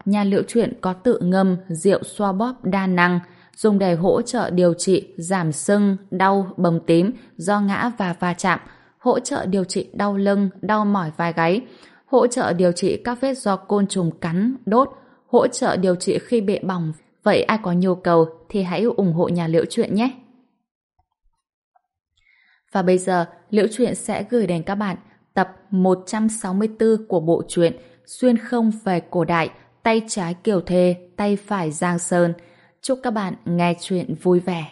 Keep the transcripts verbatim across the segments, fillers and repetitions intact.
nhà Liễu Chuyện có tự ngâm rượu xoa bóp đa năng, dùng để hỗ trợ điều trị giảm sưng, đau, bầm tím do ngã và va chạm, hỗ trợ điều trị đau lưng, đau mỏi vai gáy, hỗ trợ điều trị các vết do côn trùng cắn, đốt, hỗ trợ điều trị khi bị bỏng. Vậy ai có nhu cầu thì hãy ủng hộ nhà Liễu Chuyện nhé. Và bây giờ, Liễu Chuyện sẽ gửi đến các bạn tập một trăm sáu mươi tư của bộ truyện Xuyên không về cổ đại, tay trái Kiều Thê, tay phải Giang Sơn. Chúc các bạn nghe chuyện vui vẻ.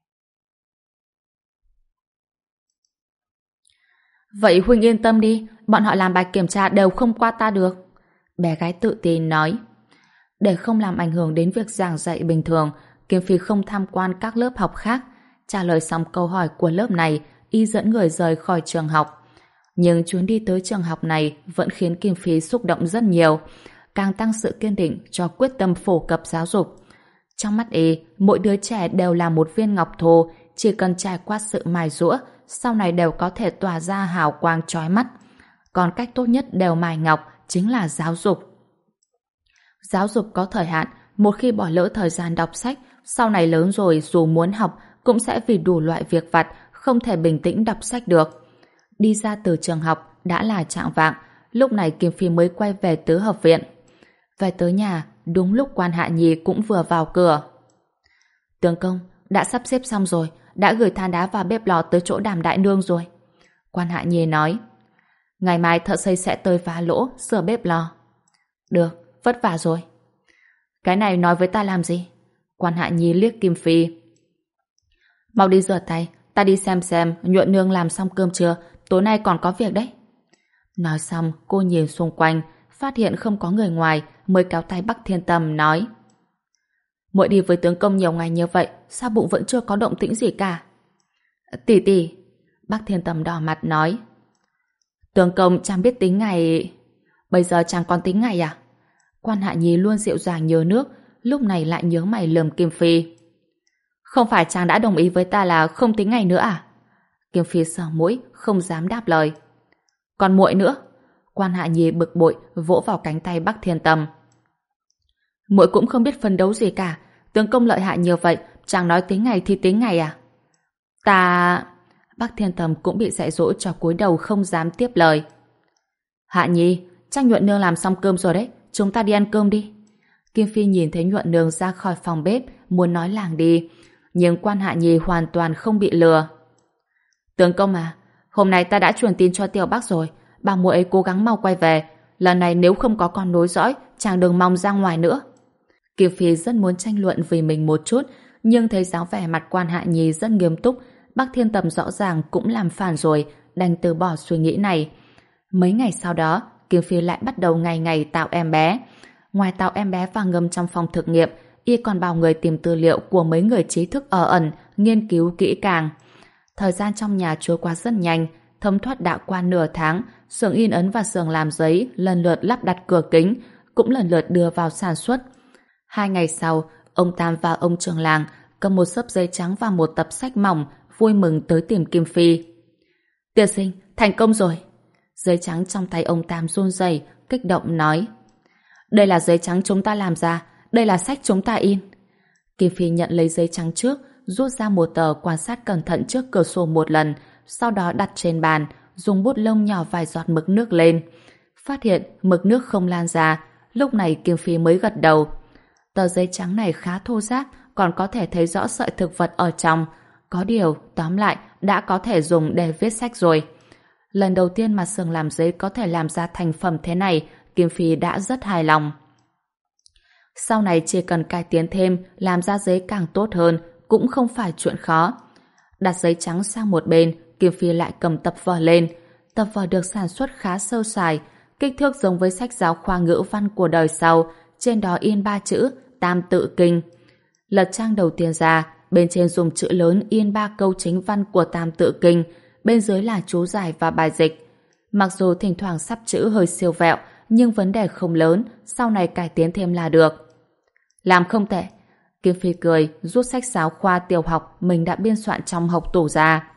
Vậy Huynh yên tâm đi, bọn họ làm bài kiểm tra đều không qua ta được. Bé gái tự tin nói. Để không làm ảnh hưởng đến việc giảng dạy bình thường, Kiếm Phi không tham quan các lớp học khác. Trả lời xong câu hỏi của lớp này, y dẫn người rời khỏi trường học. Nhưng chuyến đi tới trường học này vẫn khiến Kim Phi xúc động rất nhiều, càng tăng sự kiên định cho quyết tâm phổ cập giáo dục. Trong mắt y, mỗi đứa trẻ đều là một viên ngọc thô, chỉ cần trải qua sự mài giũa, sau này đều có thể tỏa ra hào quang chói mắt. Còn cách tốt nhất đều mài ngọc chính là giáo dục. Giáo dục có thời hạn, một khi bỏ lỡ thời gian đọc sách, sau này lớn rồi dù muốn học cũng sẽ vì đủ loại việc vặt không thể bình tĩnh đọc sách được. Đi ra từ trường học đã là chạng vạng, lúc này Kim Phi mới quay về tứ hợp viện. Về tới nhà, đúng lúc Quan Hạ Nhi cũng vừa vào cửa. Tướng công, đã sắp xếp xong rồi, đã gửi than đá và bếp lò tới chỗ Đàm đại nương rồi. Quan Hạ Nhi nói. Ngày mai thợ xây sẽ tới phá lỗ, sửa bếp lò. Được, vất vả rồi. Cái này nói với ta làm gì? Quan Hạ Nhi liếc Kim Phi. Mau đi rửa tay, ta đi xem xem Nhuận nương làm xong cơm chưa, tối nay còn có việc đấy. Nói xong, cô nhìn xung quanh, phát hiện không có người ngoài, mới kéo tay Bắc Thiên Tầm nói. Muội đi với tướng công nhiều ngày như vậy, sao bụng vẫn chưa có động tĩnh gì cả? Tỷ tỷ, Bắc Thiên Tầm đỏ mặt nói. Tướng công chẳng biết tính ngày. Bây giờ chẳng còn tính ngày à? Quan Hạ Nhi luôn dịu dàng nhớ nước, lúc này lại nhớ mày lườm Kim Phi. Không phải chàng đã đồng ý với ta là không tính ngày nữa à? Kim Phi sờ mũi, không dám đáp lời. Còn muội nữa? Quan Hạ Nhi bực bội vỗ vào cánh tay Bắc Thiên Tầm. Muội cũng không biết phấn đấu gì cả, tướng công lợi hại như vậy, chàng nói tính ngày thì tính ngày à? Ta... Bắc Thiên Tầm cũng bị dạy dỗ cho cúi đầu không dám tiếp lời. Hạ Nhi, chắc Nhuận nương làm xong cơm rồi đấy, chúng ta đi ăn cơm đi. Kim Phi nhìn thấy Nhuận nương ra khỏi phòng bếp, muốn nói làng đi, nhưng Quan Hạ Nhi hoàn toàn không bị lừa. Tướng công à, hôm nay ta đã truyền tin cho Tiểu Bắc rồi, bảo muội ấy cố gắng mau quay về, lần này nếu không có con nối dõi, chàng đừng mong ra ngoài nữa. Kim Phi rất muốn tranh luận vì mình một chút, nhưng thấy dáng vẻ mặt Quan Hạ Nhi rất nghiêm túc, Bắc Thiên Tầm rõ ràng cũng làm phản rồi, đành từ bỏ suy nghĩ này. Mấy ngày sau đó, Kim Phi lại bắt đầu ngày ngày tạo em bé. Ngoài tạo em bé và ngâm trong phòng thực nghiệm, y còn bảo người tìm tư liệu của mấy người trí thức ở ẩn, nghiên cứu kỹ càng. Thời gian trong nhà trôi qua rất nhanh, thấm thoát đã qua nửa tháng, xưởng in ấn và xưởng làm giấy lần lượt lắp đặt cửa kính, cũng lần lượt đưa vào sản xuất. Hai ngày sau, ông Tam và ông trưởng làng cầm một xấp giấy trắng và một tập sách mỏng, vui mừng tới tìm Kim Phi. Tiên sinh, thành công rồi. Giấy trắng trong tay ông Tam run rẩy, kích động nói. Đây là giấy trắng chúng ta làm ra, đây là sách chúng ta in. Kim Phi nhận lấy giấy trắng trước, rút ra một tờ quan sát cẩn thận trước cửa sổ một lần, sau đó đặt trên bàn, dùng bút lông nhỏ vài giọt mực nước lên. Phát hiện mực nước không lan ra, lúc này Kim Phi mới gật đầu. Tờ giấy trắng này khá thô ráp, còn có thể thấy rõ sợi thực vật ở trong. Có điều, tóm lại, đã có thể dùng để viết sách rồi. Lần đầu tiên mà xưởng làm giấy có thể làm ra thành phẩm thế này, Kim Phi đã rất hài lòng. Sau này chỉ cần cải tiến thêm, làm ra giấy càng tốt hơn, cũng không phải chuyện khó. Đặt giấy trắng sang một bên, Kim Phi lại cầm tập vở lên. Tập vở được sản xuất khá sơ sài, kích thước giống với sách giáo khoa ngữ văn của đời sau, trên đó in ba chữ Tam Tự Kinh. Lật trang đầu tiên ra, bên trên dùng chữ lớn in ba câu chính văn của Tam Tự Kinh, bên dưới là chú giải và bài dịch. Mặc dù thỉnh thoảng sắp chữ hơi siêu vẹo, nhưng vấn đề không lớn, sau này cải tiến thêm là được. Làm không tệ. Kim Phi cười, rút sách giáo khoa tiểu học mình đã biên soạn trong hộc tủ ra.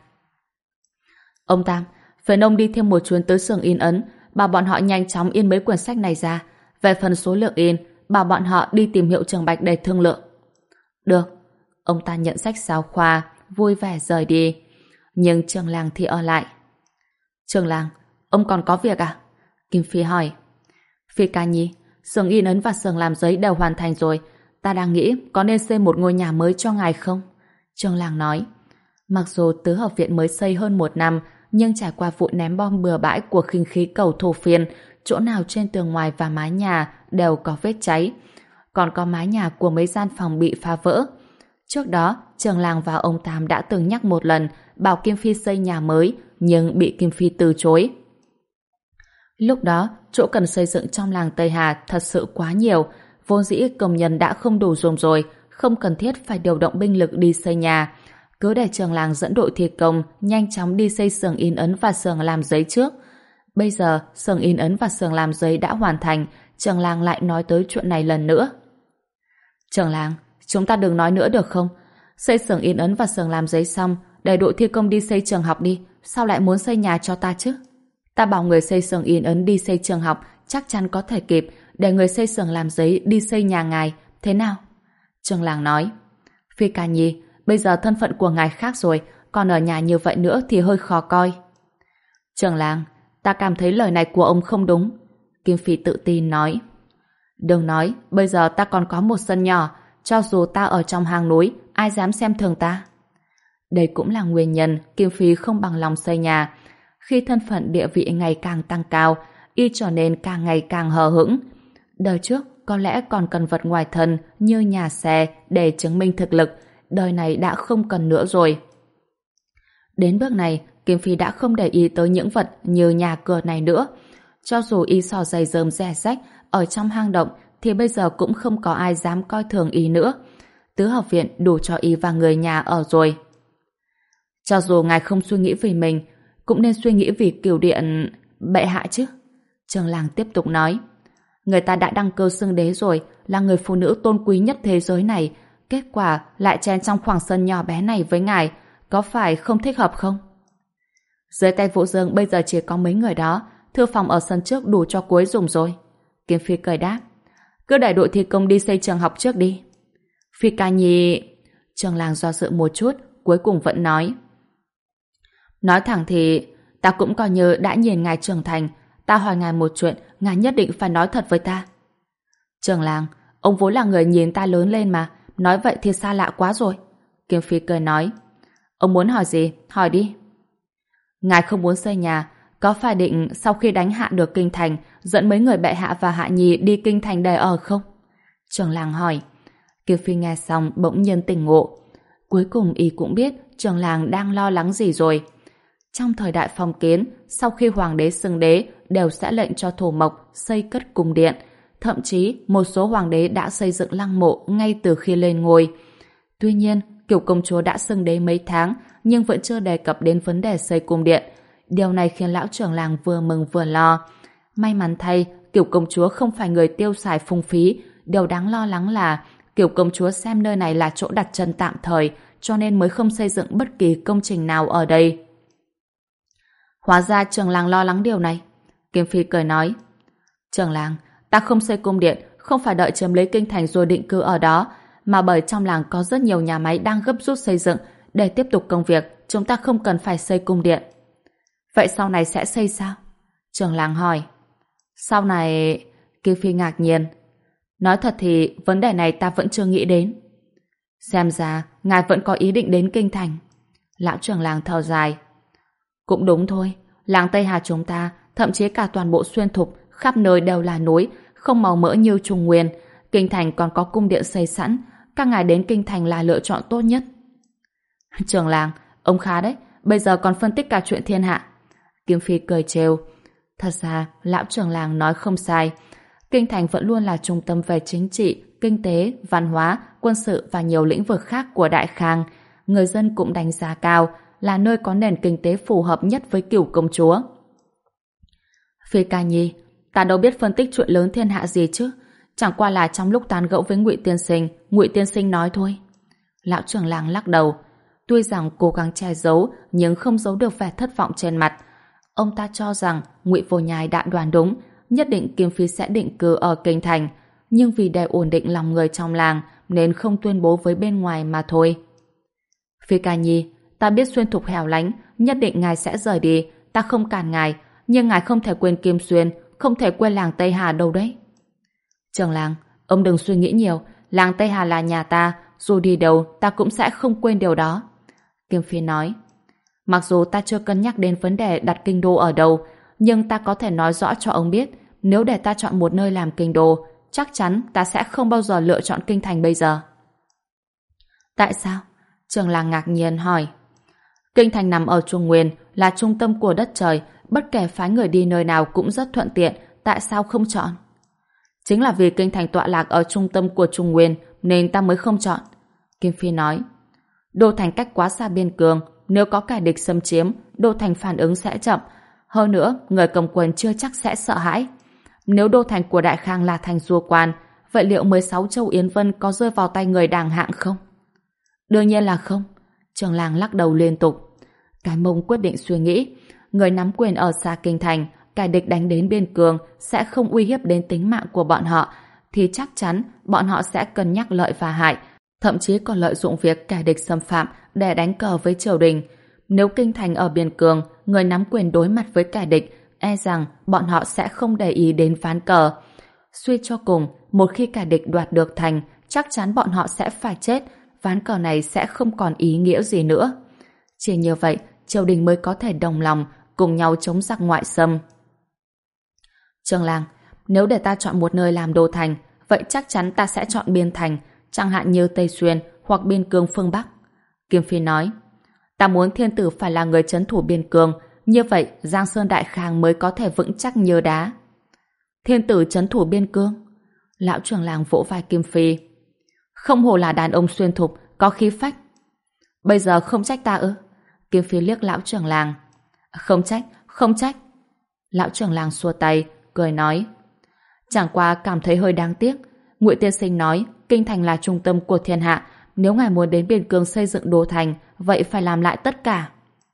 Ông Tam, phiền ông đi thêm một chuyến tới xưởng in ấn, bảo bọn họ nhanh chóng in mấy quyển sách này ra. Về phần số lượng in, bảo bọn họ đi tìm Hiệu Trường Bạch để thương lượng. Được. Ông ta nhận sách giáo khoa, vui vẻ rời đi. Nhưng Trường Làng thì ở lại. Trường Làng, ông còn có việc à? Kim Phi hỏi. Phi ca nhi, xưởng in ấn và xưởng làm giấy đều hoàn thành rồi. Ta đang nghĩ có nên xây một ngôi nhà mới cho ngài không? Trường Làng nói. Mặc dù tứ hợp viện mới xây hơn một năm, nhưng trải qua vụ ném bom bừa bãi của khinh khí cầu Thổ Phiên, chỗ nào trên tường ngoài và mái nhà đều có vết cháy. Còn có mái nhà của mấy gian phòng bị phá vỡ. Trước đó, Trường Làng và ông Tam đã từng nhắc một lần bảo Kim Phi xây nhà mới, nhưng bị Kim Phi từ chối. Lúc đó, chỗ cần xây dựng trong làng Tây Hà thật sự quá nhiều, vốn dĩ công nhân đã không đủ dùng rồi, không cần thiết phải điều động binh lực đi xây nhà. Cứ để Trường Làng dẫn đội thi công nhanh chóng đi xây xưởng in ấn và xưởng làm giấy trước. Bây giờ, xưởng in ấn và xưởng làm giấy đã hoàn thành, Trường Làng lại nói tới chuyện này lần nữa. Trường Làng, chúng ta đừng nói nữa được không? Xây xưởng in ấn và xưởng làm giấy xong, để đội thi công đi xây trường học đi, sao lại muốn xây nhà cho ta chứ? Ta bảo người xây xưởng in ấn đi xây trường học, chắc chắn có thể kịp, để người xây xưởng làm giấy đi xây nhà ngài, thế nào? Trường Làng nói. Phi ca nhi, bây giờ thân phận của ngài khác rồi, còn ở nhà như vậy nữa thì hơi khó coi. Trường Làng, ta cảm thấy lời này của ông không đúng. Kim Phi tự tin nói. Đừng nói, bây giờ ta còn có một sân nhỏ, cho dù ta ở trong hang núi, ai dám xem thường ta? Đây cũng là nguyên nhân Kim Phi không bằng lòng xây nhà. Khi thân phận địa vị ngày càng tăng cao, y trở nên càng ngày càng hờ hững. Đời trước có lẽ còn cần vật ngoài thân như nhà xe để chứng minh thực lực, đời này đã không cần nữa rồi. Đến bước này, Kim Phi đã không để ý tới những vật như nhà cửa này nữa. Cho dù y xỏ giày rơm rẻ rách ở trong hang động thì bây giờ cũng không có ai dám coi thường y nữa. Tứ hợp viện đủ cho y và người nhà ở rồi. Cho dù ngài không suy nghĩ vì mình, cũng nên suy nghĩ vì Cửu Điện bệ hạ chứ. Trường Làng tiếp tục nói. Người ta đã đăng cơ xưng đế rồi, là người phụ nữ tôn quý nhất thế giới này. Kết quả lại chen trong khoảng sân nhỏ bé này với ngài, có phải không thích hợp không? Dưới tay Vũ Dương bây giờ chỉ có mấy người đó, thư phòng ở sân trước đủ cho cuối dùng rồi. Kim Phi cười đáp. Cứ để đội thi công đi xây trường học trước đi. Phi ca nhi... Trường Làng do dự một chút, cuối cùng vẫn nói. Nói thẳng thì ta cũng coi như đã nhìn ngài trưởng thành. Ta hỏi ngài một chuyện, ngài nhất định phải nói thật với ta. Trường Làng, ông vốn là người nhìn ta lớn lên mà, nói vậy thì xa lạ quá rồi. Kim Phi cười nói. Ông muốn hỏi gì? Hỏi đi. Ngài không muốn xây nhà, có phải định sau khi đánh hạ được kinh thành, dẫn mấy người bệ hạ và hạ nhi đi kinh thành để ở không? Trường Làng hỏi. Kim Phi nghe xong bỗng nhiên tỉnh ngộ. Cuối cùng y cũng biết Trường Làng đang lo lắng gì rồi. Trong thời đại phong kiến, sau khi hoàng đế xưng đế đều sẽ lệnh cho thổ mộc xây cất cung điện. Thậm chí một số hoàng đế đã xây dựng lăng mộ ngay từ khi lên ngôi. Tuy nhiên, Cửu công chúa đã xưng đế mấy tháng nhưng vẫn chưa đề cập đến vấn đề xây cung điện. Điều này khiến lão trưởng làng vừa mừng vừa lo. May mắn thay, Cửu công chúa không phải người tiêu xài phung phí. Điều đáng lo lắng là Cửu công chúa xem nơi này là chỗ đặt chân tạm thời, cho nên mới không xây dựng bất kỳ công trình nào ở đây. Hóa ra trưởng làng lo lắng điều này. Kim Phi cười nói. Trưởng làng, ta không xây cung điện, không phải đợi chiếm lấy kinh thành rồi định cư ở đó, mà bởi trong làng có rất nhiều nhà máy đang gấp rút xây dựng. Để tiếp tục công việc, chúng ta không cần phải xây cung điện. Vậy sau này sẽ xây sao? Trưởng làng hỏi. Sau này... Kim Phi ngạc nhiên. Nói thật thì vấn đề này ta vẫn chưa nghĩ đến. Xem ra ngài vẫn có ý định đến kinh thành. Lão trưởng làng thở dài. Cũng đúng thôi, làng Tây Hà chúng ta, thậm chí cả toàn bộ xuyên thục, khắp nơi đều là núi, không màu mỡ như Trung Nguyên. Kinh thành còn có cung điện xây sẵn, các ngài đến kinh thành là lựa chọn tốt nhất. Trưởng làng, ông khá đấy, bây giờ còn phân tích cả chuyện thiên hạ. Kim Phi cười trêu. Thật ra, lão trưởng làng nói không sai. Kinh thành vẫn luôn là trung tâm về chính trị, kinh tế, văn hóa, quân sự và nhiều lĩnh vực khác của Đại Khang. Người dân cũng đánh giá cao, là nơi có nền kinh tế phù hợp nhất với Cửu công chúa. Phi ca nhi, ta đâu biết phân tích chuyện lớn thiên hạ gì chứ, chẳng qua là trong lúc tán gẫu với Ngụy tiên sinh, Ngụy tiên sinh nói thôi. Lão trưởng làng lắc đầu. Tuy rằng cố gắng che giấu, nhưng không giấu được vẻ thất vọng trên mặt. Ông ta cho rằng Ngụy Vô Nhai đã đoán đúng, nhất định Kim Phi sẽ định cư ở kinh thành. nhưng vì để ổn định lòng người trong làng nên không tuyên bố với bên ngoài mà thôi. Phi Ca Nhi, ta biết Xuyên Thục hẻo lánh, nhất định ngài sẽ rời đi, ta không cản ngài, nhưng ngài không thể quên Kim Xuyên, không thể quên làng Tây Hà đâu đấy. Trường làng, ông đừng suy nghĩ nhiều, làng Tây Hà là nhà ta, dù đi đâu ta cũng sẽ không quên điều đó. Kim Phi nói, mặc dù ta chưa cân nhắc đến vấn đề đặt kinh đô ở đâu, nhưng ta có thể nói rõ cho ông biết, nếu để ta chọn một nơi làm kinh đô, chắc chắn ta sẽ không bao giờ lựa chọn kinh thành bây giờ. Tại sao? Trường làng ngạc nhiên hỏi. Kinh thành nằm ở Trung Nguyên, là trung tâm của đất trời, bất kể phái người đi nơi nào cũng rất thuận tiện, tại sao không chọn? Chính là vì kinh thành tọa lạc ở trung tâm của Trung Nguyên nên ta mới không chọn. Kim Phi nói, đô thành cách quá xa biên cương, nếu có kẻ địch xâm chiếm, đô thành phản ứng sẽ chậm. Hơn nữa, người cầm quyền chưa chắc sẽ sợ hãi. Nếu đô thành của Đại Khang là thành vua quan, vậy liệu mười sáu châu Yến Vân có rơi vào tay người đàng hạng không? Đương nhiên là không. Trường làng lắc đầu liên tục. Cái Mông quyết định suy nghĩ, người nắm quyền ở xa kinh thành, kẻ địch đánh đến biên cương sẽ không uy hiếp đến tính mạng của bọn họ, thì chắc chắn bọn họ sẽ cân nhắc lợi và hại, thậm chí còn lợi dụng việc kẻ địch xâm phạm để đánh cờ với triều đình. Nếu kinh thành ở biên cương, người nắm quyền đối mặt với kẻ địch, e rằng bọn họ sẽ không để ý đến ván cờ. Suy cho cùng, một khi kẻ địch đoạt được thành, chắc chắn bọn họ sẽ phải chết, ván cờ này sẽ không còn ý nghĩa gì nữa. Chỉ như vậy, triều đình mới có thể đồng lòng, cùng nhau chống giặc ngoại xâm. Trường làng, nếu để ta chọn một nơi làm đô thành, vậy chắc chắn ta sẽ chọn biên thành, chẳng hạn như Tây Xuyên hoặc biên cương phương Bắc. Kim Phi nói, ta muốn thiên tử phải là người trấn thủ biên cương, như vậy Giang Sơn Đại Khang mới có thể vững chắc như đá. Thiên tử trấn thủ biên cương? Lão trưởng làng vỗ vai Kim Phi. Không hổ là đàn ông xuyên thục, có khí phách. Bây giờ không trách ta ư? Kim Phi liếc lão trưởng làng. Không trách, không trách. Lão trưởng làng xua tay, cười nói. Chẳng qua cảm thấy hơi đáng tiếc. Ngụy tiên sinh nói kinh thành là trung tâm của thiên hạ, nếu ngài muốn đến biên cương xây dựng đô thành, vậy phải làm lại tất cả.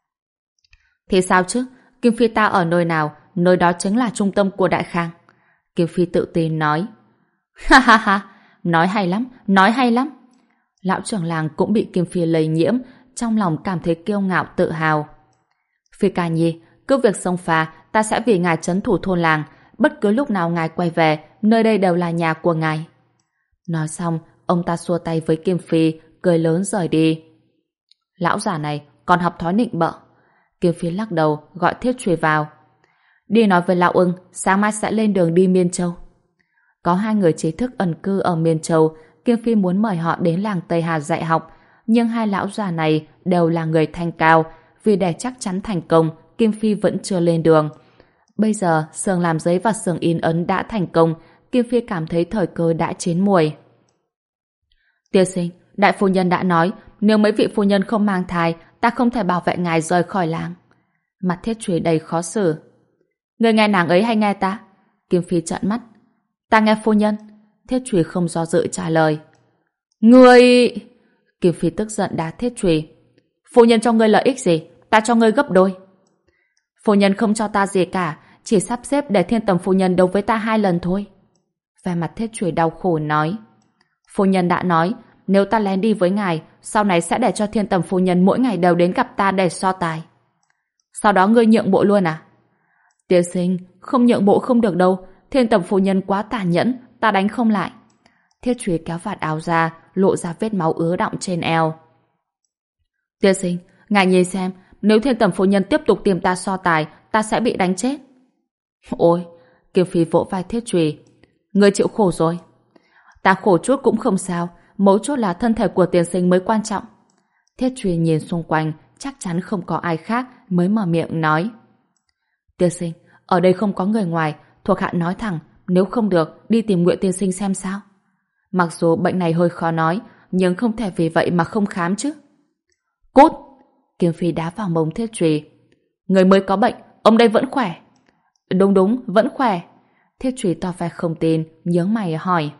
Thì sao chứ? Kim Phi ta ở nơi nào, nơi đó chính là trung tâm của Đại Khang. Kim Phi tự tin nói. Ha ha ha, nói hay lắm, nói hay lắm. Lão trưởng làng cũng bị Kim Phi lây nhiễm, trong lòng cảm thấy kiêu ngạo tự hào. Phi Ca Nhi, cứ việc xông pha, ta sẽ vì ngài trấn thủ thôn làng, bất cứ lúc nào ngài quay về, nơi đây đều là nhà của ngài. Nói xong, ông ta xua tay với Kim Phi, cười lớn rời đi. Lão già này còn học thói nịnh bợ. Kim Phi lắc đầu, gọi Thiết Truy vào. Đi nói với Lão Ưng, sáng mai sẽ lên đường đi Miên Châu. Có hai người trí thức ẩn cư ở Miên Châu, Kim Phi muốn mời họ đến làng Tây Hà dạy học, nhưng hai lão già này đều là người thanh cao, vì để chắc chắn thành công, Kim Phi vẫn chưa lên đường. Bây giờ, xưởng làm giấy và xưởng in ấn đã thành công, Kim Phi cảm thấy thời cơ đã chín muồi. Tiên sinh, đại phu nhân đã nói, nếu mấy vị phu nhân không mang thai, ta không thể bảo vệ ngài rời khỏi làng. Mặt Thiết Truy đầy khó xử. Người nghe nàng ấy hay nghe ta? Kim Phi trợn mắt. Ta nghe phu nhân. Thiết Truy không do dự trả lời. Ngươi... Kim Phi tức giận đá Thiết Truy. Phu nhân cho ngươi lợi ích gì? Ta cho ngươi gấp đôi. Phu nhân không cho ta gì cả, chỉ sắp xếp để Thiên Tầm phu nhân đấu với ta hai lần thôi. Vẻ mặt Thiết Truy đau khổ nói. Phu nhân đã nói, nếu ta lén đi với ngài, sau này sẽ để cho Thiên Tầm phu nhân mỗi ngày đều đến gặp ta để so tài. Sau đó ngươi nhượng bộ luôn à? Tiên sinh, không nhượng bộ không được đâu, Thiên Tầm phu nhân quá tàn nhẫn, ta đánh không lại. Thiết Truy kéo vạt áo ra, lộ ra vết máu ứa đọng trên eo. Tiên sinh, ngài nhìn xem, nếu Thiên Tầm phu nhân tiếp tục tìm ta so tài, ta sẽ bị đánh chết. Ôi, Kim Phi vỗ vai Thiết Truy. Ngươi chịu khổ rồi. Ta khổ chút cũng không sao, mấu chốt là thân thể của tiên sinh mới quan trọng. Thiết Truy nhìn xung quanh, chắc chắn không có ai khác, mới mở miệng nói. Tiên sinh, ở đây không có người ngoài, thuộc hạ nói thẳng, nếu không được, đi tìm Ngụy tiên sinh xem sao. Mặc dù bệnh này hơi khó nói, nhưng không thể vì vậy mà không khám chứ. Cút! Kim Phi đá vào mông Thiết Truy. Người mới có bệnh, ông đây vẫn khỏe. Đúng đúng, vẫn khỏe. Thiết Truy tỏ vẻ không tin, nhướng mày hỏi.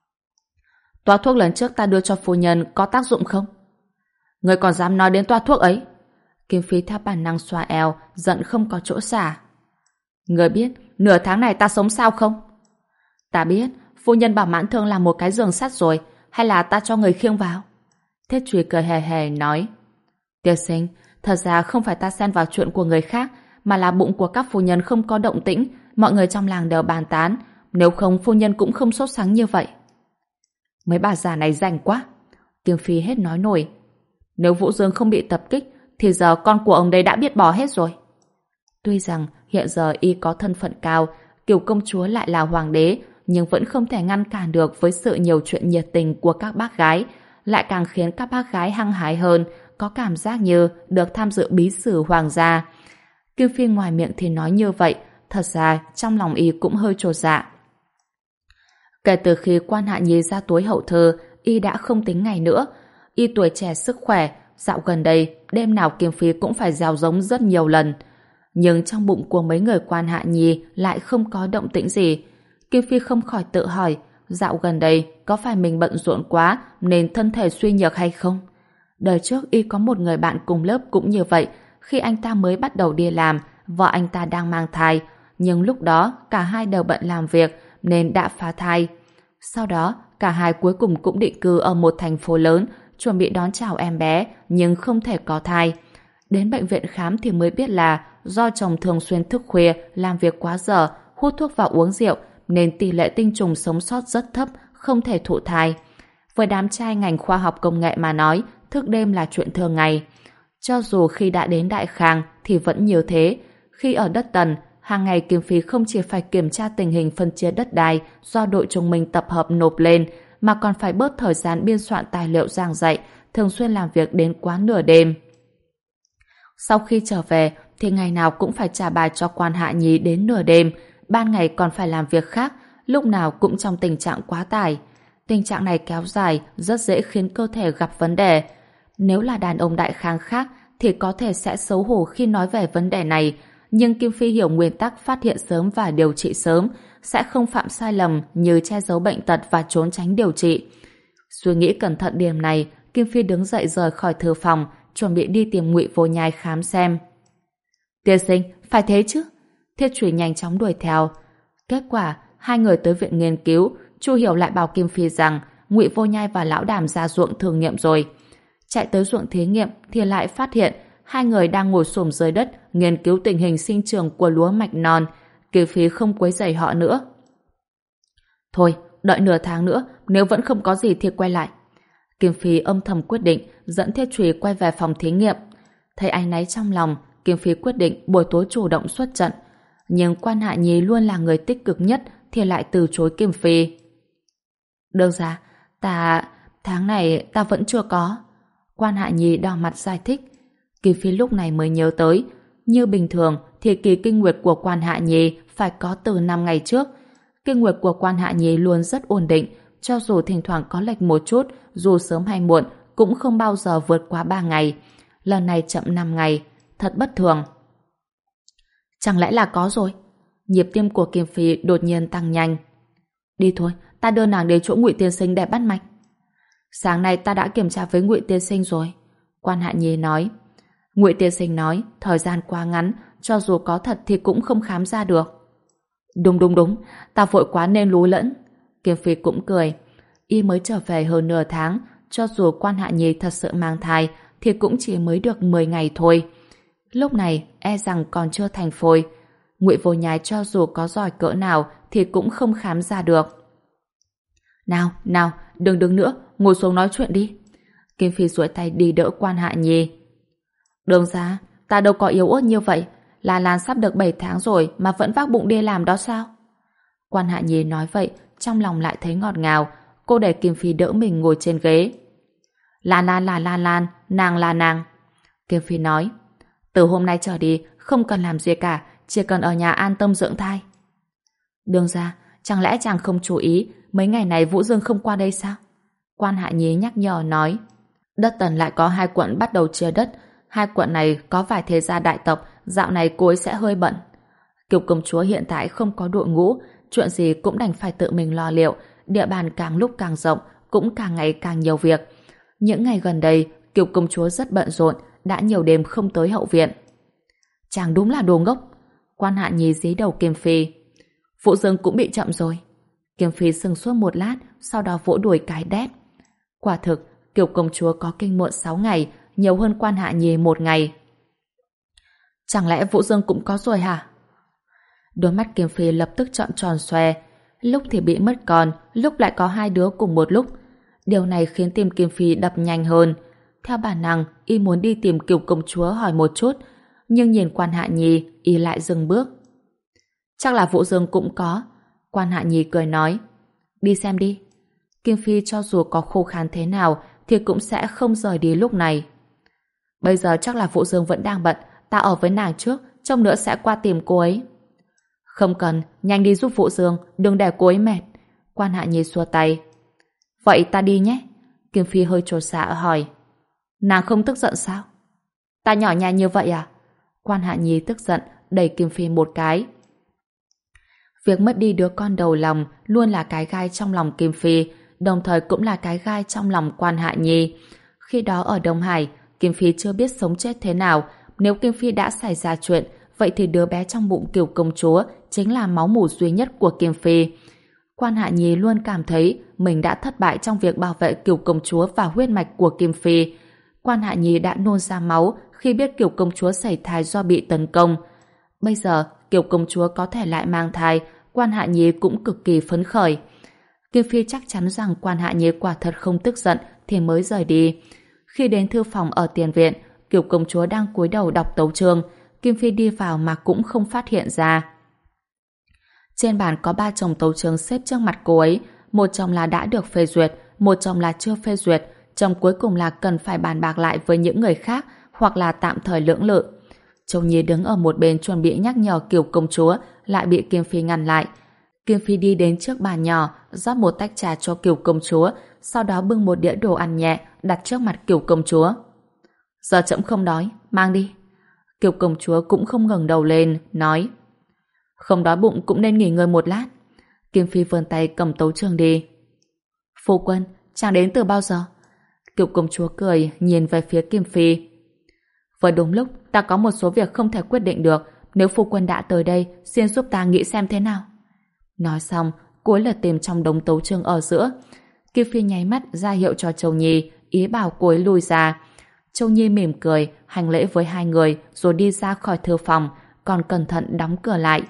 Toa thuốc lần trước ta đưa cho phu nhân có tác dụng không? Người còn dám nói đến toa thuốc ấy? Kim Phi theo bản năng xoa eo, giận không có chỗ xả. Người biết nửa tháng này ta sống sao không? Ta biết, phu nhân bảo mãn thương làm một cái giường sắt rồi, hay là ta cho người khiêng vào? Thiết Truy cười hề hề nói, tiên sinh, thật ra không phải ta xen vào chuyện của người khác, mà là bụng của các phu nhân không có động tĩnh, mọi người trong làng đều bàn tán, nếu không phu nhân cũng không sốt sáng như vậy. Mấy bà già này rành quá. Kiều Phi hết nói nổi. Nếu Vũ Dương không bị tập kích, thì giờ con của ông đấy đã biết bỏ hết rồi. Tuy rằng hiện giờ y có thân phận cao, Kiều công chúa lại là hoàng đế, nhưng vẫn không thể ngăn cản được với sự nhiều chuyện nhiệt tình của các bác gái, lại càng khiến các bác gái hăng hái hơn, có cảm giác như được tham dự bí sử hoàng gia. Kiều Phi ngoài miệng thì nói như vậy, thật ra trong lòng y cũng hơi chột dạ. Kể từ khi Quan Hạ Nhi ra túi hậu thư, y đã không tính ngày nữa. Y tuổi trẻ sức khỏe, dạo gần đây, đêm nào Kiều Phi cũng phải gieo giống rất nhiều lần. Nhưng trong bụng của mấy người Quan Hạ Nhi lại không có động tĩnh gì. Kiều Phi không khỏi tự hỏi, dạo gần đây có phải mình bận rộn quá nên thân thể suy nhược hay không? Đời trước y có một người bạn cùng lớp cũng như vậy. Khi anh ta mới bắt đầu đi làm, vợ anh ta đang mang thai, nhưng lúc đó cả hai đều bận làm việc nên đã phá thai. Sau đó, cả hai cuối cùng cũng định cư ở một thành phố lớn, chuẩn bị đón chào em bé, nhưng không thể có thai. Đến bệnh viện khám thì mới biết là do chồng thường xuyên thức khuya, làm việc quá giờ, hút thuốc và uống rượu, nên tỷ lệ tinh trùng sống sót rất thấp, không thể thụ thai. Với đám trai ngành khoa học công nghệ mà nói, thức đêm là chuyện thường ngày. Cho dù khi đã đến Đại Khang thì vẫn như thế. Khi ở đất Tần, hàng ngày Kiều Phi không chỉ phải kiểm tra tình hình phân chia đất đai do đội chúng mình tập hợp nộp lên, mà còn phải bớt thời gian biên soạn tài liệu giảng dạy, thường xuyên làm việc đến quá nửa đêm. Sau khi trở về thì ngày nào cũng phải trả bài cho Quan Hạ Nhi đến nửa đêm, ban ngày còn phải làm việc khác, lúc nào cũng trong tình trạng quá tải. Tình trạng này kéo dài rất dễ khiến cơ thể gặp vấn đề. Nếu là đàn ông Đại Khang khác thì có thể sẽ xấu hổ khi nói về vấn đề này, nhưng Kim Phi hiểu nguyên tắc phát hiện sớm và điều trị sớm, sẽ không phạm sai lầm như che giấu bệnh tật và trốn tránh điều trị. Suy nghĩ cẩn thận điểm này, Kim Phi đứng dậy rời khỏi thư phòng, chuẩn bị đi tìm Ngụy Vô Nhai khám xem. Tiên sinh, phải thế chứ? Thiết Trùy nhanh chóng đuổi theo. Kết quả, hai người tới viện nghiên cứu, Chu Hiểu lại bảo Kim Phi rằng Ngụy Vô Nhai và Lão Đàm ra ruộng thử nghiệm rồi. Chạy tới ruộng thí nghiệm thì lại phát hiện hai người đang ngồi xổm dưới đất nghiên cứu tình hình sinh trưởng của lúa mạch non. Kim Phi không quấy rầy họ nữa. Thôi, đợi nửa tháng nữa, nếu vẫn không có gì thì quay lại. Kim Phi âm thầm quyết định dẫn Thiết Trùy quay về phòng thí nghiệm. Thấy áy náy trong lòng, Kim Phi quyết định buổi tối chủ động xuất trận. Nhưng Quan Hạ Nhi luôn là người tích cực nhất thì lại từ chối Kim Phi. Được ra, ta... tháng này ta vẫn chưa có. Quan Hạ Nhi đỏ mặt giải thích. Kim Phi lúc này mới nhớ tới, như bình thường thì kỳ kinh nguyệt của Quan Hạ Nhi phải có từ năm ngày trước. Kinh nguyệt của Quan Hạ Nhi luôn rất ổn định, cho dù thỉnh thoảng có lệch một chút, dù sớm hay muộn cũng không bao giờ vượt quá ba ngày. Lần này chậm năm ngày, thật bất thường. Chẳng lẽ là có rồi? Nhịp tim của Kim Phi đột nhiên tăng nhanh. Đi thôi, ta đưa nàng đến chỗ Ngụy tiên sinh để bắt mạch. Sáng nay ta đã kiểm tra với Ngụy tiên sinh rồi. Quan Hạ Nhi nói. Ngụy tiên sinh nói thời gian quá ngắn, cho dù có thật thì cũng không khám ra được. Đúng đúng đúng, ta vội quá nên lú lẫn. Kim Phi cũng cười. Y mới trở về hơn nửa tháng, cho dù Quan Hạ Nhi thật sự mang thai thì cũng chỉ mới được mười ngày thôi. Lúc này e rằng còn chưa thành phôi. Ngụy Vô Nhai cho dù có giỏi cỡ nào thì cũng không khám ra được. Nào, nào, đừng đứng nữa, ngồi xuống nói chuyện đi. Kim Phi duỗi tay đi đỡ Quan Hạ Nhi. Đường ra, ta đâu có yếu ớt như vậy. Là Lan sắp được bảy tháng rồi mà vẫn vác bụng đi làm đó sao? Quan Hạ Nhi nói vậy, trong lòng lại thấy ngọt ngào. Cô để Kim Phi đỡ mình ngồi trên ghế. Lan Lan là Lan Lan, nàng là nàng. Kim Phi nói, từ hôm nay trở đi, không cần làm gì cả, chỉ cần ở nhà an tâm dưỡng thai. Đường ra, chẳng lẽ chàng không chú ý mấy ngày này Vũ Dương không qua đây sao? Quan Hạ Nhi nhắc nhở nói. Đất Tần lại có hai quận bắt đầu chia đất. Hai quận này có vài thế gia đại tộc, dạo này cô ấy sẽ hơi bận. Kiều công chúa hiện tại không có đội ngũ, chuyện gì cũng đành phải tự mình lo liệu, địa bàn càng lúc càng rộng, cũng càng ngày càng nhiều việc. Những ngày gần đây, Kiều công chúa rất bận rộn, đã nhiều đêm không tới hậu viện. Chàng đúng là đồ ngốc. Quan Hạ Nhi dí đầu Kim Phi. Vũ Dương cũng bị chậm rồi. Kiếm Phi sững sốt một lát, sau đó vỗ đùi cái đét. Quả thực, Kiều công chúa có kinh muộn sáu ngày, nhiều hơn Quan Hạ Nhi một ngày. Chẳng lẽ Vũ Dương cũng có rồi hả? Đôi mắt Kiếm Phi lập tức trợn tròn xoe, lúc thì bị mất con, lúc lại có hai đứa cùng một lúc. Điều này khiến tim Kiếm Phi đập nhanh hơn. Theo bản năng, y muốn đi tìm Kiều công chúa hỏi một chút, nhưng nhìn Quan Hạ Nhi, y lại dừng bước. Chắc là Vũ Dương cũng có. Quan Hạ Nhi cười nói, đi xem đi. Kim Phi cho dù có khô khan thế nào thì cũng sẽ không rời đi lúc này. Bây giờ chắc là Vũ Dương vẫn đang bận, ta ở với nàng trước, trông nữa sẽ qua tìm cô ấy. Không cần, nhanh đi giúp Vũ Dương, đừng để cô ấy mệt. Quan Hạ Nhi xua tay. Vậy ta đi nhé. Kim Phi hơi trột dạ hỏi, nàng không tức giận sao? Ta nhỏ nhặt như vậy à? Quan Hạ Nhi tức giận, đẩy Kim Phi một cái. Việc mất đi đứa con đầu lòng luôn là cái gai trong lòng Kim Phi, đồng thời cũng là cái gai trong lòng Quan Hạ Nhi. Khi đó ở Đông Hải, Kim Phi chưa biết sống chết thế nào. Nếu Kim Phi đã xảy ra chuyện, vậy thì đứa bé trong bụng Kiều công chúa chính là máu mủ duy nhất của Kim Phi. Quan Hạ Nhi luôn cảm thấy mình đã thất bại trong việc bảo vệ Kiều công chúa và huyết mạch của Kim Phi. Quan Hạ Nhi đã nôn ra máu khi biết Kiều công chúa sảy thai do bị tấn công. Bây giờ, Kiều công chúa có thể lại mang thai, Quan Hạ Nhi cũng cực kỳ phấn khởi. Kim Phi chắc chắn rằng Quan Hạ Nhi quả thật không tức giận thì mới rời đi. Khi đến thư phòng ở tiền viện, Kiều công chúa đang cúi đầu đọc tấu chương. Kim Phi đi vào mà cũng không phát hiện ra. Trên bàn có ba chồng tấu chương xếp trước mặt cô ấy. Một chồng là đã được phê duyệt, một chồng là chưa phê duyệt, chồng cuối cùng là cần phải bàn bạc lại với những người khác hoặc là tạm thời lưỡng lự. Châu Nhi đứng ở một bên chuẩn bị nhắc nhở Kiều công chúa, lại bị Kim Phi ngăn lại. Kim Phi đi đến trước bàn nhỏ, rót một tách trà cho Kiều công chúa, sau đó bưng một đĩa đồ ăn nhẹ đặt trước mặt Kiều công chúa. Giờ trẫm không đói, mang đi. Kiều công chúa cũng không ngẩng đầu lên, nói, không đói bụng cũng nên nghỉ ngơi một lát. Kim Phi vươn tay cầm tấu chương đi. Phu quân, chàng đến từ bao giờ? Kiều công chúa cười, nhìn về phía Kim Phi. Vừa đúng lúc, ta có một số việc không thể quyết định được. Nếu phu quân đã tới đây, xin giúp ta nghĩ xem thế nào. Nói xong, cúi lật tìm trong đống tấu chương ở giữa. Kim Phi nháy mắt ra hiệu cho Châu Nhi, ý bảo cô ấy lùi ra. Châu Nhi mỉm cười, hành lễ với hai người, rồi đi ra khỏi thư phòng, còn cẩn thận đóng cửa lại.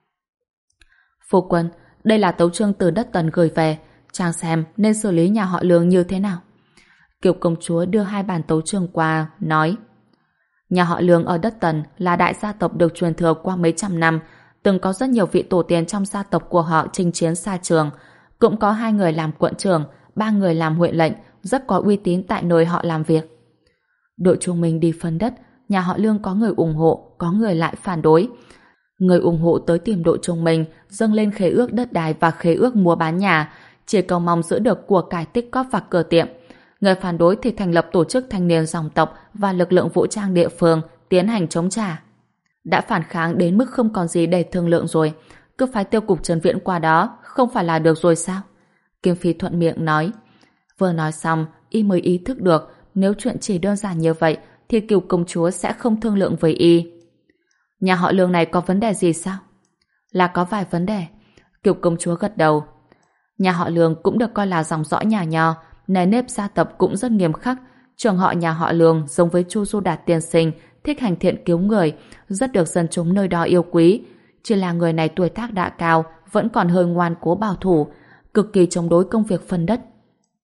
Phu quân, đây là tấu chương từ đất Tần gửi về, chàng xem nên xử lý nhà họ Lương như thế nào. Kiều công chúa đưa hai bản tấu chương qua, nói, nhà họ Lương ở đất Tần là đại gia tộc được truyền thừa qua mấy trăm năm, từng có rất nhiều vị tổ tiên trong gia tộc của họ chinh chiến xa trường, cũng có hai người làm quận trưởng, ba người làm huyện lệnh, rất có uy tín tại nơi họ làm việc. Đội Trung Minh đi phân đất, nhà họ Lương có người ủng hộ, có người lại phản đối. Người ủng hộ tới tìm đội Trung Minh, dâng lên khế ước đất đai và khế ước mua bán nhà, chỉ cầu mong giữ được của cải tích cóp và cửa tiệm. Người phản đối thì thành lập tổ chức thanh niên dòng tộc và lực lượng vũ trang địa phương tiến hành chống trả. Đã phản kháng đến mức không còn gì để thương lượng rồi, cứ phái tiêu cục trấn viện qua đó không phải là được rồi sao? Kim Phi thuận miệng nói. Vừa nói xong, y mới ý thức được nếu chuyện chỉ đơn giản như vậy thì Kiều công chúa sẽ không thương lượng với y. Nhà họ Lương này có vấn đề gì sao? Là có vài vấn đề. Kiều công chúa gật đầu. Nhà họ Lương cũng được coi là dòng dõi nhà Nho, nề nếp gia tộc cũng rất nghiêm khắc. Trường họ nhà họ Lương giống với Chu Du Đạt tiên sinh, thích hành thiện cứu người, rất được dân chúng nơi đó yêu quý. Chỉ là người này tuổi tác đã cao, vẫn còn hơi ngoan cố bảo thủ, cực kỳ chống đối công việc phân đất.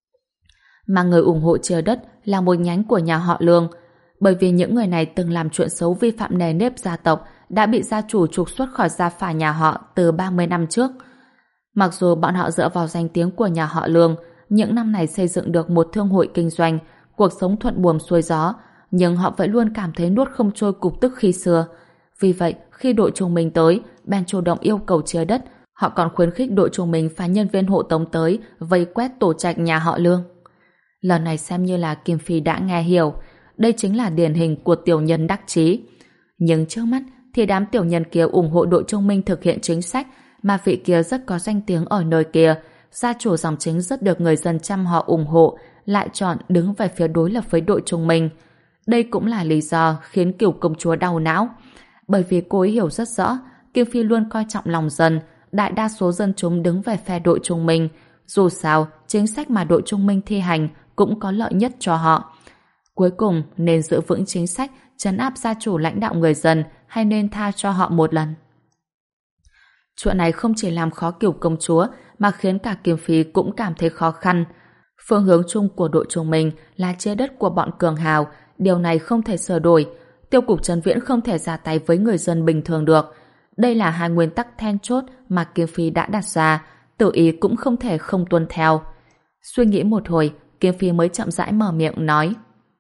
Mà người ủng hộ chia đất là một nhánh của nhà họ Lương, bởi vì những người này từng làm chuyện xấu vi phạm nề nếp gia tộc, đã bị gia chủ trục xuất khỏi gia phả nhà họ từ ba mươi năm trước. Mặc dù bọn họ dựa vào danh tiếng của nhà họ Lương, những năm này xây dựng được một thương hội kinh doanh, cuộc sống thuận buồm xuôi gió, nhưng họ vẫn luôn cảm thấy nuốt không trôi cục tức khi xưa. Vì vậy, khi đội Trung Minh tới, bèn chủ động yêu cầu chia đất. Họ còn khuyến khích đội Trung Minh phái nhân viên hộ tống tới vây quét tổ trạch nhà họ Lương. Lần này xem như là Kim Phi đã nghe hiểu, đây chính là điển hình của tiểu nhân đắc chí. Nhưng trước mắt thì đám tiểu nhân kia ủng hộ đội Trung Minh thực hiện chính sách, mà vị kia rất có danh tiếng ở nơi kia, gia chủ dòng chính rất được người dân chăm họ ủng hộ, lại chọn đứng về phía đối lập với đội Trung Minh. Đây cũng là lý do khiến Kiều công chúa đau não, bởi vì cô ấy hiểu rất rõ Kim Phi luôn coi trọng lòng dân, đại đa số dân chúng đứng về phe đội Trung Minh. Dù sao, chính sách mà đội Trung Minh thi hành cũng có lợi nhất cho họ. Cuối cùng, nên giữ vững chính sách trấn áp gia chủ lãnh đạo người dân hay nên tha cho họ một lần? Chuyện này không chỉ làm khó Kiều công chúa mà khiến cả Kiều Phi cũng cảm thấy khó khăn. Phương hướng chung của đội Trung Minh là chia đất của bọn cường hào, điều này không thể sửa đổi. Tiêu cục Trấn Viễn không thể ra tay với người dân bình thường được. Đây là hai nguyên tắc then chốt mà Kiều Phi đã đặt ra, Tử Ý cũng không thể không tuân theo. Suy nghĩ một hồi, Kiều Phi mới chậm rãi mở miệng nói: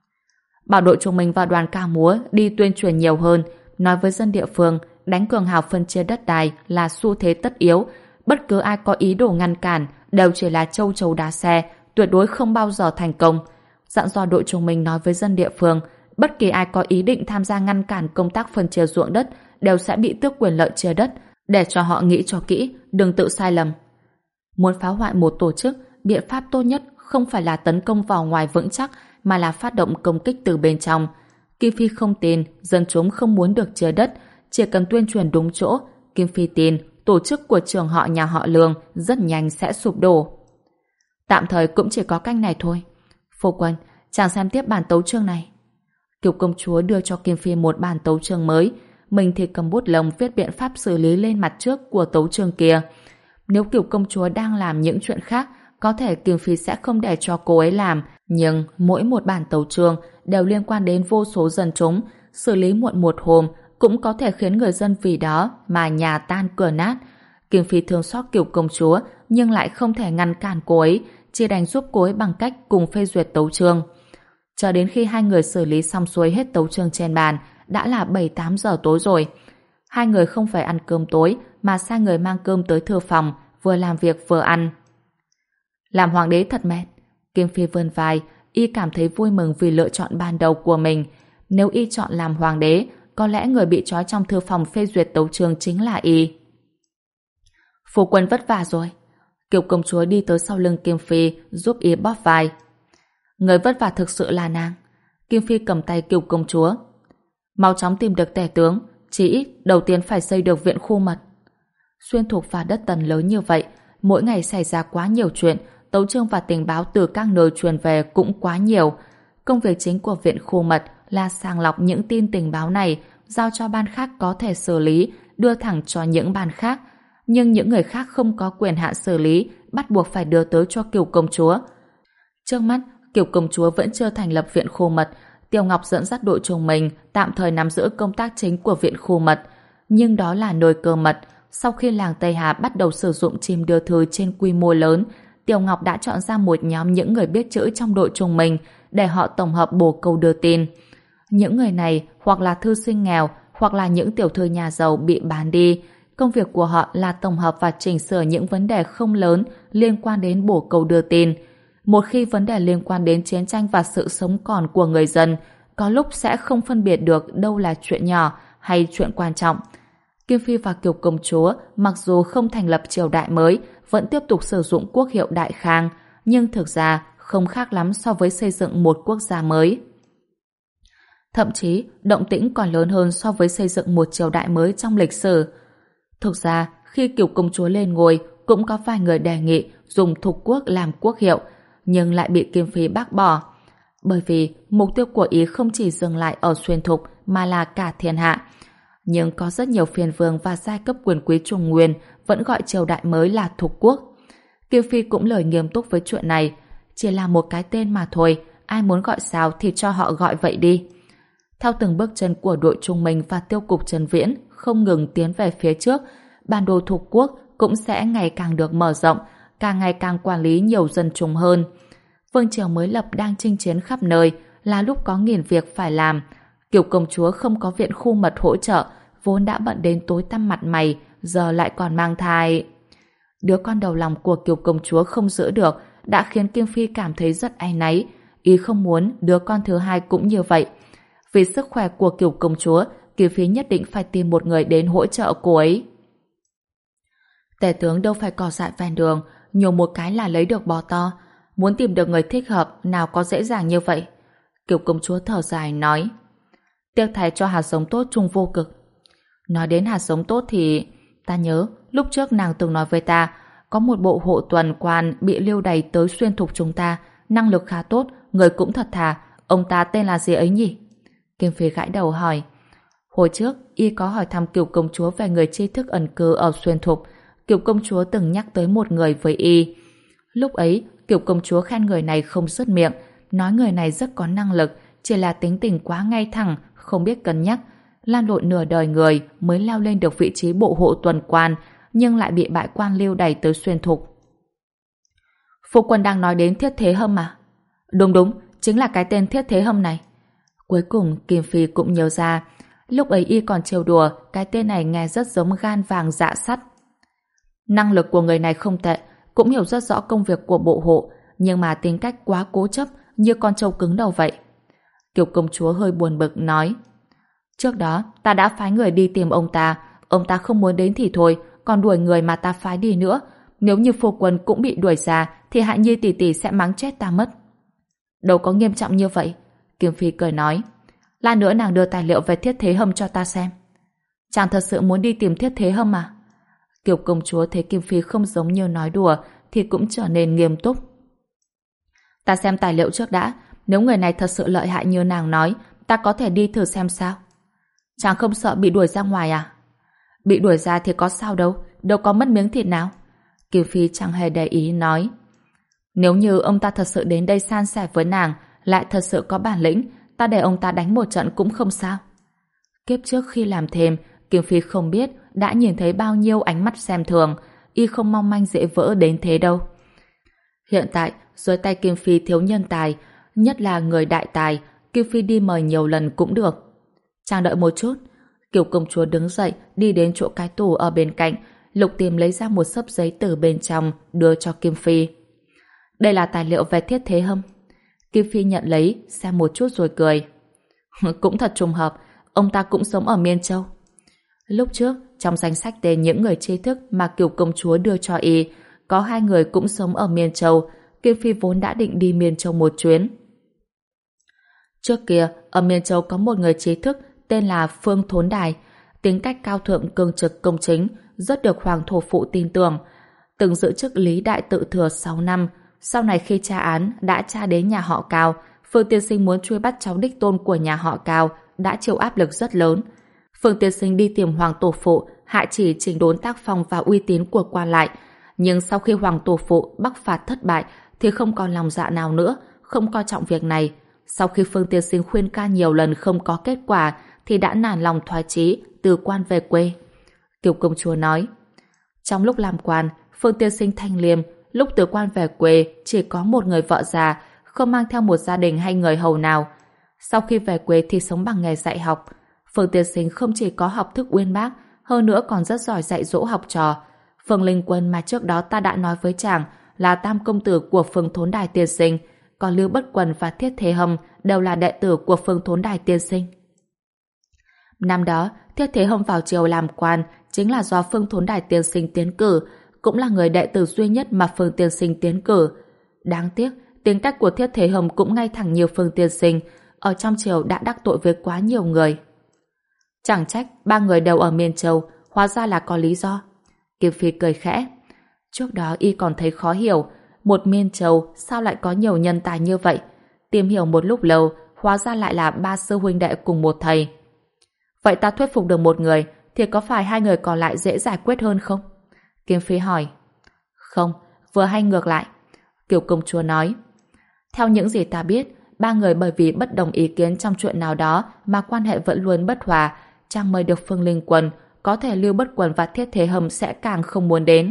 bảo đội Trung Minh và đoàn ca múa đi tuyên truyền nhiều hơn, nói với dân địa phương đánh cường hào phân chia đất đai là xu thế tất yếu, bất cứ ai có ý đồ ngăn cản đều chỉ là châu chấu đá xe, tuyệt đối không bao giờ thành công. Dặn dò đội Trung Minh nói với dân địa phương, bất kỳ ai có ý định tham gia ngăn cản công tác phân chia ruộng đất đều sẽ bị tước quyền lợi chia đất, để cho họ nghĩ cho kỹ, đừng tự sai lầm. Muốn phá hoại một tổ chức, biện pháp tốt nhất không phải là tấn công vào ngoài vững chắc, mà là phát động công kích từ bên trong. Kim Phi không tin dân chúng không muốn được chia đất, chỉ cần tuyên truyền đúng chỗ, Kim Phi tin tổ chức của trường họ nhà họ Lương rất nhanh sẽ sụp đổ. Tạm thời cũng chỉ có cách này thôi. Phu quân, chàng xem tiếp bản tấu chương này. Kiều công chúa đưa cho Kim Phi một bản tấu chương mới, mình thì cầm bút lông viết biện pháp xử lý lên mặt trước của tấu chương kia. Nếu Kiều công chúa đang làm những chuyện khác, có thể Kim Phi sẽ không để cho cô ấy làm, nhưng mỗi một bản tấu chương đều liên quan đến vô số dân chúng, xử lý muộn một hôm cũng có thể khiến người dân vì đó mà nhà tan cửa nát. Kim Phi thương xót Kiều công chúa nhưng lại không thể ngăn cản cô ấy, chỉ đành giúp cô ấy bằng cách cùng phê duyệt tấu chương. Cho đến khi hai người xử lý xong xuôi hết tấu chương trên bàn, đã là bảy tám giờ tối rồi. Hai người không phải ăn cơm tối mà sai người mang cơm tới thư phòng, vừa làm việc vừa ăn. Làm hoàng đế thật mệt. Kim Phi vươn vai, y cảm thấy vui mừng vì lựa chọn ban đầu của mình. Nếu y chọn làm hoàng đế, có lẽ người bị trói trong thư phòng phê duyệt tấu chương chính là y. Phu quân vất vả rồi. Kiều công chúa đi tới sau lưng Kim Phi giúp y bóp vai. Người vất vả thực sự là nàng. Kim Phi cầm tay Kiều công chúa. Mau chóng tìm được tể tướng, chỉ ít đầu tiên phải xây được viện khu mật. Xuyên Thục và đất Tần lớn như vậy, mỗi ngày xảy ra quá nhiều chuyện, tấu chương và tình báo từ các nơi truyền về cũng quá nhiều. Công việc chính của viện khu mật là sàng lọc những tin tình báo này, giao cho ban khác có thể xử lý, đưa thẳng cho những ban khác. Nhưng những người khác không có quyền hạn xử lý, bắt buộc phải đưa tới cho Kiều công chúa. Trước mắt, Kiều công chúa vẫn chưa thành lập viện khu mật. Tiêu Ngọc dẫn dắt đội Trung Minh tạm thời nắm giữ công tác chính của viện khu mật. Nhưng đó là nơi cơ mật. Sau khi làng Tây Hà bắt đầu sử dụng chim đưa thư trên quy mô lớn, Tiêu Ngọc đã chọn ra một nhóm những người biết chữ trong đội Trung Minh để họ tổng hợp bổ câu đưa tin. Những người này hoặc là thư sinh nghèo, hoặc là những tiểu thư nhà giàu bị bán đi. Công việc của họ là tổng hợp và chỉnh sửa những vấn đề không lớn liên quan đến bổ câu đưa tin. Một khi vấn đề liên quan đến chiến tranh và sự sống còn của người dân, có lúc sẽ không phân biệt được đâu là chuyện nhỏ hay chuyện quan trọng. Kim Phi và Kiều công chúa mặc dù không thành lập triều đại mới, vẫn tiếp tục sử dụng quốc hiệu Đại Khang, nhưng thực ra không khác lắm so với xây dựng một quốc gia mới. Thậm chí, động tĩnh còn lớn hơn so với xây dựng một triều đại mới trong lịch sử. Thực ra, khi Kiều công chúa lên ngôi, cũng có vài người đề nghị dùng Thục quốc làm quốc hiệu, nhưng lại bị Kim Phi bác bỏ. Bởi vì mục tiêu của ý không chỉ dừng lại ở Xuyên Thục mà là cả thiên hạ. Nhưng có rất nhiều phiên vương và giai cấp quyền quý Trung Nguyên vẫn gọi triều đại mới là Thục quốc. Kim Phi cũng lời nghiêm túc với chuyện này. Chỉ là một cái tên mà thôi, ai muốn gọi sao thì cho họ gọi vậy đi. Theo từng bước chân của đội Trung Minh và tiêu cục Trấn Viễn không ngừng tiến về phía trước, bản đồ Thục quốc cũng sẽ ngày càng được mở rộng, càng ngày càng quản lý nhiều dân chúng hơn. Vương triều mới lập đang chinh chiến khắp nơi, là lúc có nghìn việc phải làm. Kiều công chúa không có viện khu mật hỗ trợ, vốn đã bận đến tối tăm mặt mày, giờ lại còn mang thai. Đứa con đầu lòng của Kiều công chúa không giữ được, đã khiến Kim Phi cảm thấy rất áy náy. Ý không muốn đứa con thứ hai cũng như vậy. Vì sức khỏe của Kiều công chúa, Kim Phi nhất định phải tìm một người đến hỗ trợ cô ấy. Tể tướng đâu phải cỏ dại ven đường, nhổ một cái là lấy được bò to. Muốn tìm được người thích hợp nào có dễ dàng như vậy. Kiều công chúa thở dài nói: tiếc thay cho hạt giống tốt chung vô cực. Nói đến hạt giống tốt thì ta nhớ lúc trước nàng từng nói với ta, có một bộ hộ tuần quan bị lưu đày tới xuyên thục chúng ta, năng lực khá tốt, người cũng thật thà, ông ta tên là gì ấy nhỉ? Kim Phi gãi đầu hỏi. Hồi trước, y có hỏi thăm Kiều công chúa về người tri thức ẩn cư ở xuyên thục. Kiều công chúa từng nhắc tới một người với y. Lúc ấy, Kiều công chúa khen người này không dứt miệng, nói người này rất có năng lực, chỉ là tính tình quá ngay thẳng, không biết cân nhắc. Lan lộn nửa đời người mới leo lên được vị trí bộ hộ tuần quan, nhưng lại bị bại quan lưu đày tới xuyên thục. Phu quân đang nói đến Thiết Thế Hâm à? Đúng đúng, chính là cái tên Thiết Thế Hâm này. Cuối cùng Kim Phi cũng nhớ ra, lúc ấy y còn trêu đùa, cái tên này nghe rất giống gan vàng dạ sắt. Năng lực của người này không tệ, cũng hiểu rất rõ công việc của bộ hộ, nhưng mà tính cách quá cố chấp, như con trâu cứng đầu vậy. Kiều công chúa hơi buồn bực nói, trước đó ta đã phái người đi tìm ông ta, ông ta không muốn đến thì thôi, còn đuổi người mà ta phái đi nữa. Nếu như phu quân cũng bị đuổi ra, thì Hạ Nhi tỷ tỷ sẽ mắng chết ta mất. Đâu có nghiêm trọng như vậy. Kim Phi cười nói, lát nữa nàng đưa tài liệu về Thiết Thế Hâm cho ta xem. Chàng thật sự muốn đi tìm Thiết Thế Hâm à? Kiều công chúa thấy Kim Phi không giống như nói đùa thì cũng trở nên nghiêm túc. Ta xem tài liệu trước đã, nếu người này thật sự lợi hại như nàng nói, ta có thể đi thử xem sao. Chàng không sợ bị đuổi ra ngoài à? Bị đuổi ra thì có sao đâu, đâu có mất miếng thịt nào. Kiều Phi chẳng hề để ý nói, nếu như ông ta thật sự đến đây san sẻ với nàng, lại thật sự có bản lĩnh, ta để ông ta đánh một trận cũng không sao. Kiếp trước khi làm thêm, Kim Phi không biết đã nhìn thấy bao nhiêu ánh mắt xem thường, y không mong manh dễ vỡ đến thế đâu. Hiện tại, dưới tay Kim Phi thiếu nhân tài, nhất là người đại tài, Kim Phi đi mời nhiều lần cũng được. Chàng đợi một chút. Kiều công chúa đứng dậy, đi đến chỗ cái tủ ở bên cạnh, lục tìm lấy ra một xấp giấy từ bên trong, đưa cho Kim Phi. Đây là tài liệu về Thiết Thế Hâm. Kim Phi nhận lấy, xem một chút rồi cười. Cũng thật trùng hợp, ông ta cũng sống ở Miên Châu. Lúc trước, trong danh sách tên những người tri thức mà Kiều công chúa đưa cho y, có hai người cũng sống ở Miên Châu. Kim Phi vốn đã định đi Miên Châu một chuyến. Trước kia, ở Miên Châu có một người trí thức tên là Phương Thốn Đài, tính cách cao thượng cương trực công chính, rất được Hoàng thổ phụ tin tưởng. Từng giữ chức Lý Đại Tự Thừa sáu năm, sau này khi tra án đã tra đến nhà họ Cao, Phương tiên sinh muốn truy bắt cháu đích tôn của nhà họ Cao, đã chịu áp lực rất lớn. Phương tiên sinh đi tìm Hoàng tổ phụ, hạ chỉ chỉnh đốn tác phong và uy tín của quan lại, nhưng sau khi Hoàng tổ phụ bắc phạt thất bại thì không còn lòng dạ nào nữa, không coi trọng việc này. Sau khi Phương tiên sinh khuyên can nhiều lần không có kết quả thì đã nản lòng thoái chí, từ quan về quê. Kiều công chúa nói, trong lúc làm quan, Phương tiên sinh thanh liêm, lúc từ quan về quê chỉ có một người vợ già, không mang theo một gia đình hay người hầu nào. Sau khi về quê thì sống bằng nghề dạy học. Phương tiên sinh không chỉ có học thức uyên bác, hơn nữa còn rất giỏi dạy dỗ học trò. Phương Linh Quân mà trước đó ta đã nói với chàng là tam công tử của Phương Thốn Đài tiên sinh, còn Lưu Bất Quần và Thiết Thế Hâm đều là đệ tử của Phương Thốn Đài tiên sinh. Năm đó, Thiết Thế Hâm vào triều làm quan chính là do Phương Thốn Đài tiên sinh tiến cử, cũng là người đệ tử duy nhất mà Phương tiên sinh tiến cử. Đáng tiếc, tính cách của Thiết Thế Hâm cũng ngay thẳng như Phương tiên sinh, ở trong triều đã đắc tội với quá nhiều người. Chẳng trách ba người đều ở Miên Châu, hóa ra là có lý do. Kim Phi cười khẽ. Trước đó y còn thấy khó hiểu, một Miên Châu sao lại có nhiều nhân tài như vậy? Tìm hiểu một lúc lâu, hóa ra lại là ba sư huynh đệ cùng một thầy. Vậy ta thuyết phục được một người, thì có phải hai người còn lại dễ giải quyết hơn không? Kim Phi hỏi. Không, vừa hay ngược lại. Kiều công chúa nói. Theo những gì ta biết, ba người bởi vì bất đồng ý kiến trong chuyện nào đó mà quan hệ vẫn luôn bất hòa, chàng mời được Phương Linh Quân, có thể Lưu Bất Quần và Thiết Thế Hâm sẽ càng không muốn đến.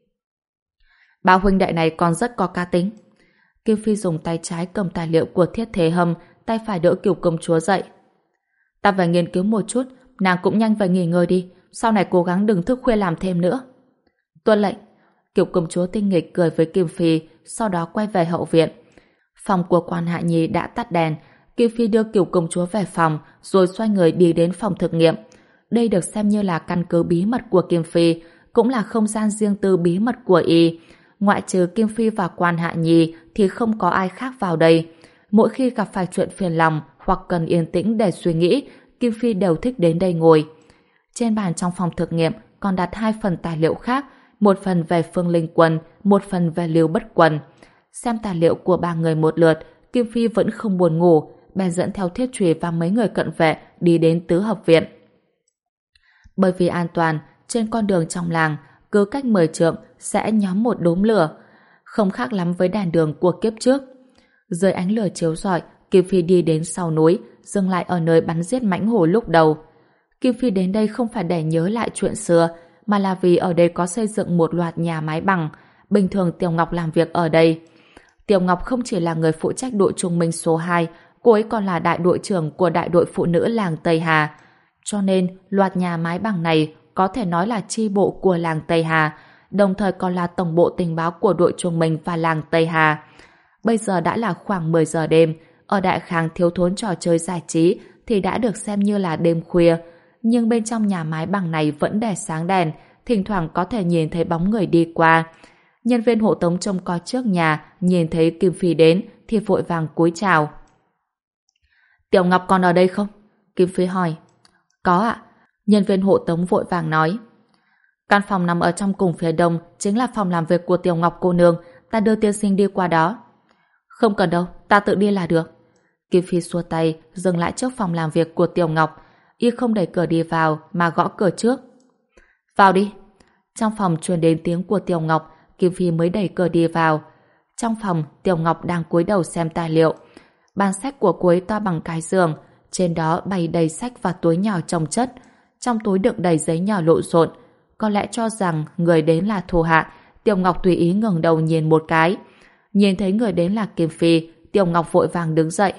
Ba huynh đệ này còn rất có cá tính. Kim Phi dùng tay trái cầm tài liệu của Thiết Thế Hâm, tay phải đỡ Kiều công chúa dậy. Ta phải nghiên cứu một chút, nàng cũng nhanh về nghỉ ngơi đi, sau này cố gắng đừng thức khuya làm thêm nữa. Tuân lệnh. Kiều công chúa tinh nghịch cười với Kim Phi, sau đó quay về hậu viện. Phòng của quan Hạ Nhi đã tắt đèn. Kim Phi đưa Kiều công chúa về phòng, rồi xoay người đi đến phòng thực nghiệm. Đây được xem như là căn cứ bí mật của Kim Phi, cũng là không gian riêng tư bí mật của y. Ngoại trừ Kim Phi và quan Hạ Nhi thì không có ai khác vào đây. Mỗi khi gặp phải chuyện phiền lòng hoặc cần yên tĩnh để suy nghĩ, Kim Phi đều thích đến đây ngồi. Trên bàn trong phòng thực nghiệm còn đặt hai phần tài liệu khác, một phần về Phương Linh Quân, một phần về Lưu Bất Quân. Xem tài liệu của ba người một lượt, Kim Phi vẫn không buồn ngủ, bèn dẫn theo Thiết Trùy và mấy người cận vệ đi đến tứ hợp viện. Bởi vì an toàn, trên con đường trong làng, cứ cách mười trượng sẽ nhóm một đốm lửa, không khác lắm với đèn đường của kiếp trước. Dưới ánh lửa chiếu rọi, Kim Phi đi đến sau núi, dừng lại ở nơi bắn giết mãnh hổ lúc đầu. Kim Phi đến đây không phải để nhớ lại chuyện xưa, mà là vì ở đây có xây dựng một loạt nhà mái bằng. Bình thường Tiểu Ngọc làm việc ở đây. Tiểu Ngọc không chỉ là người phụ trách đội trung minh số hai, cô ấy còn là đại đội trưởng của đại đội phụ nữ làng Tây Hà. Cho nên, loạt nhà mái bằng này có thể nói là chi bộ của làng Tây Hà, đồng thời còn là tổng bộ tình báo của đội trung minh và làng Tây Hà. Bây giờ đã là khoảng mười giờ đêm, ở Đại Khang thiếu thốn trò chơi giải trí thì đã được xem như là đêm khuya, nhưng bên trong nhà mái bằng này vẫn đèn sáng đèn, thỉnh thoảng có thể nhìn thấy bóng người đi qua. Nhân viên hộ tống trông coi trước nhà nhìn thấy Kim Phi đến thì vội vàng cúi chào. Tiểu Ngọc còn ở đây không? Kim Phi hỏi. Có ạ. Nhân viên hộ tống vội vàng nói. Căn phòng nằm ở trong cùng phía đông chính là phòng làm việc của Tiểu Ngọc cô nương, ta đưa tiên sinh đi qua đó. Không cần đâu, ta tự đi là được. Kim Phi xua tay, dừng lại trước phòng làm việc của Tiểu Ngọc. Y không đẩy cửa đi vào mà gõ cửa trước. Vào đi. Trong phòng truyền đến tiếng của Tiểu Ngọc, Kim Phi mới đẩy cửa đi vào. Trong phòng, Tiểu Ngọc đang cúi đầu xem tài liệu. Bàn sách của cô ấy to bằng cái giường, trên đó bày đầy sách và túi nhỏ chồng chất. Trong túi đựng đầy giấy nhỏ lộn xộn. Có lẽ cho rằng người đến là thủ hạ, Tiểu Ngọc tùy ý ngẩng đầu nhìn một cái. Nhìn thấy người đến là Kim Phi, Tiểu Ngọc vội vàng đứng dậy.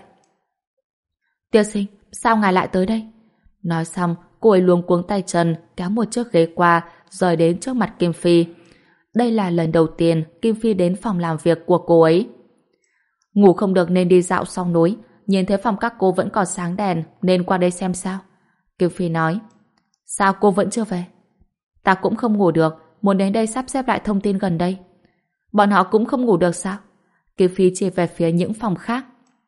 Tiên sinh, sao ngài lại tới đây? Nói xong, cô ấy luống cuống tay chân, kéo một chiếc ghế qua, rồi đến trước mặt Kim Phi. Đây là lần đầu tiên Kim Phi đến phòng làm việc của cô ấy. Ngủ không được nên đi dạo xong núi, nhìn thấy phòng các cô vẫn còn sáng đèn, nên qua đây xem sao. Kim Phi nói. Sao cô vẫn chưa về? Ta cũng không ngủ được, muốn đến đây sắp xếp lại thông tin gần đây. Bọn họ cũng không ngủ được sao? Kim Phi chỉ về phía những phòng khác.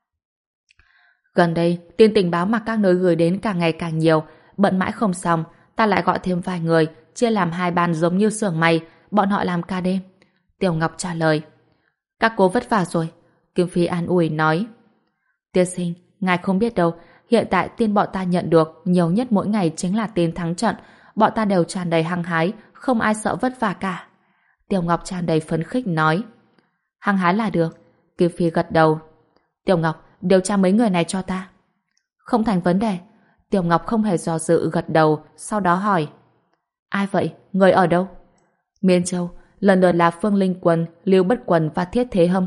Gần đây, tin tình báo mà các nơi gửi đến càng ngày càng nhiều, bận mãi không xong, ta lại gọi thêm vài người, chia làm hai ban giống như xưởng may, bọn họ làm ca đêm. Tiểu Ngọc trả lời. Các cô vất vả rồi. Kim Phi an ủi nói. Tiên sinh, ngài không biết đâu, hiện tại tin bọn ta nhận được nhiều nhất mỗi ngày chính là tin thắng trận, bọn ta đều tràn đầy hăng hái, không ai sợ vất vả cả. Tiểu Ngọc tràn đầy phấn khích nói. Hăng hái là được. Kim Phi gật đầu. Tiểu Ngọc, điều tra mấy người này cho ta. Không thành vấn đề. Tiểu Ngọc không hề do dự gật đầu, sau đó hỏi. Ai vậy? Người ở đâu? Miên Châu, lần lượt là Phương Linh Quân, Lưu Bất Quân và Thiết Thế Hâm.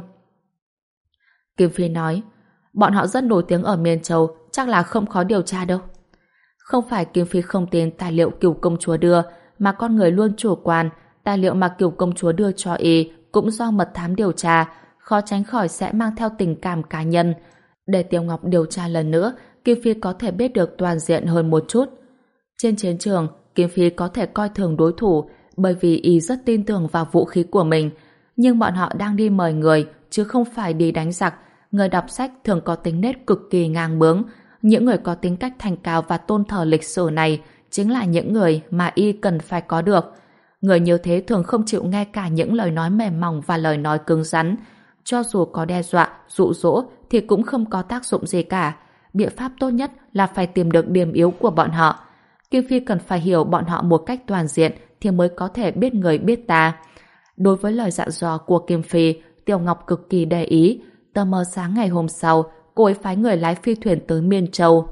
Kim Phi nói. Bọn họ rất nổi tiếng ở Miên Châu, chắc là không khó điều tra đâu. Không phải Kim Phi không tin tài liệu Cửu công chúa đưa, mà con người luôn chủ quan. Tài liệu mà Cửu công chúa đưa cho y cũng do mật thám điều tra, khó tránh khỏi sẽ mang theo tình cảm cá nhân. Để Tiểu Ngọc điều tra lần nữa, Kim Phi có thể biết được toàn diện hơn một chút. Trên chiến trường, Kim Phi có thể coi thường đối thủ bởi vì y rất tin tưởng vào vũ khí của mình. Nhưng bọn họ đang đi mời người, chứ không phải đi đánh giặc. Người đọc sách thường có tính nết cực kỳ ngang bướng. Những người có tính cách thành cao và tôn thờ lịch sử này chính là những người mà y cần phải có được. Người như thế thường không chịu nghe cả những lời nói mềm mỏng và lời nói cứng rắn. Cho dù có đe dọa, dụ dỗ thì cũng không có tác dụng gì cả. Biện pháp tốt nhất là phải tìm được điểm yếu của bọn họ. Kim Phi cần phải hiểu bọn họ một cách toàn diện thì mới có thể biết người biết ta. Đối với lời dặn dò của Kim Phi, Tiểu Ngọc cực kỳ để ý. Tờ mờ sáng ngày hôm sau, cô ấy phái người lái phi thuyền tới Miên Châu.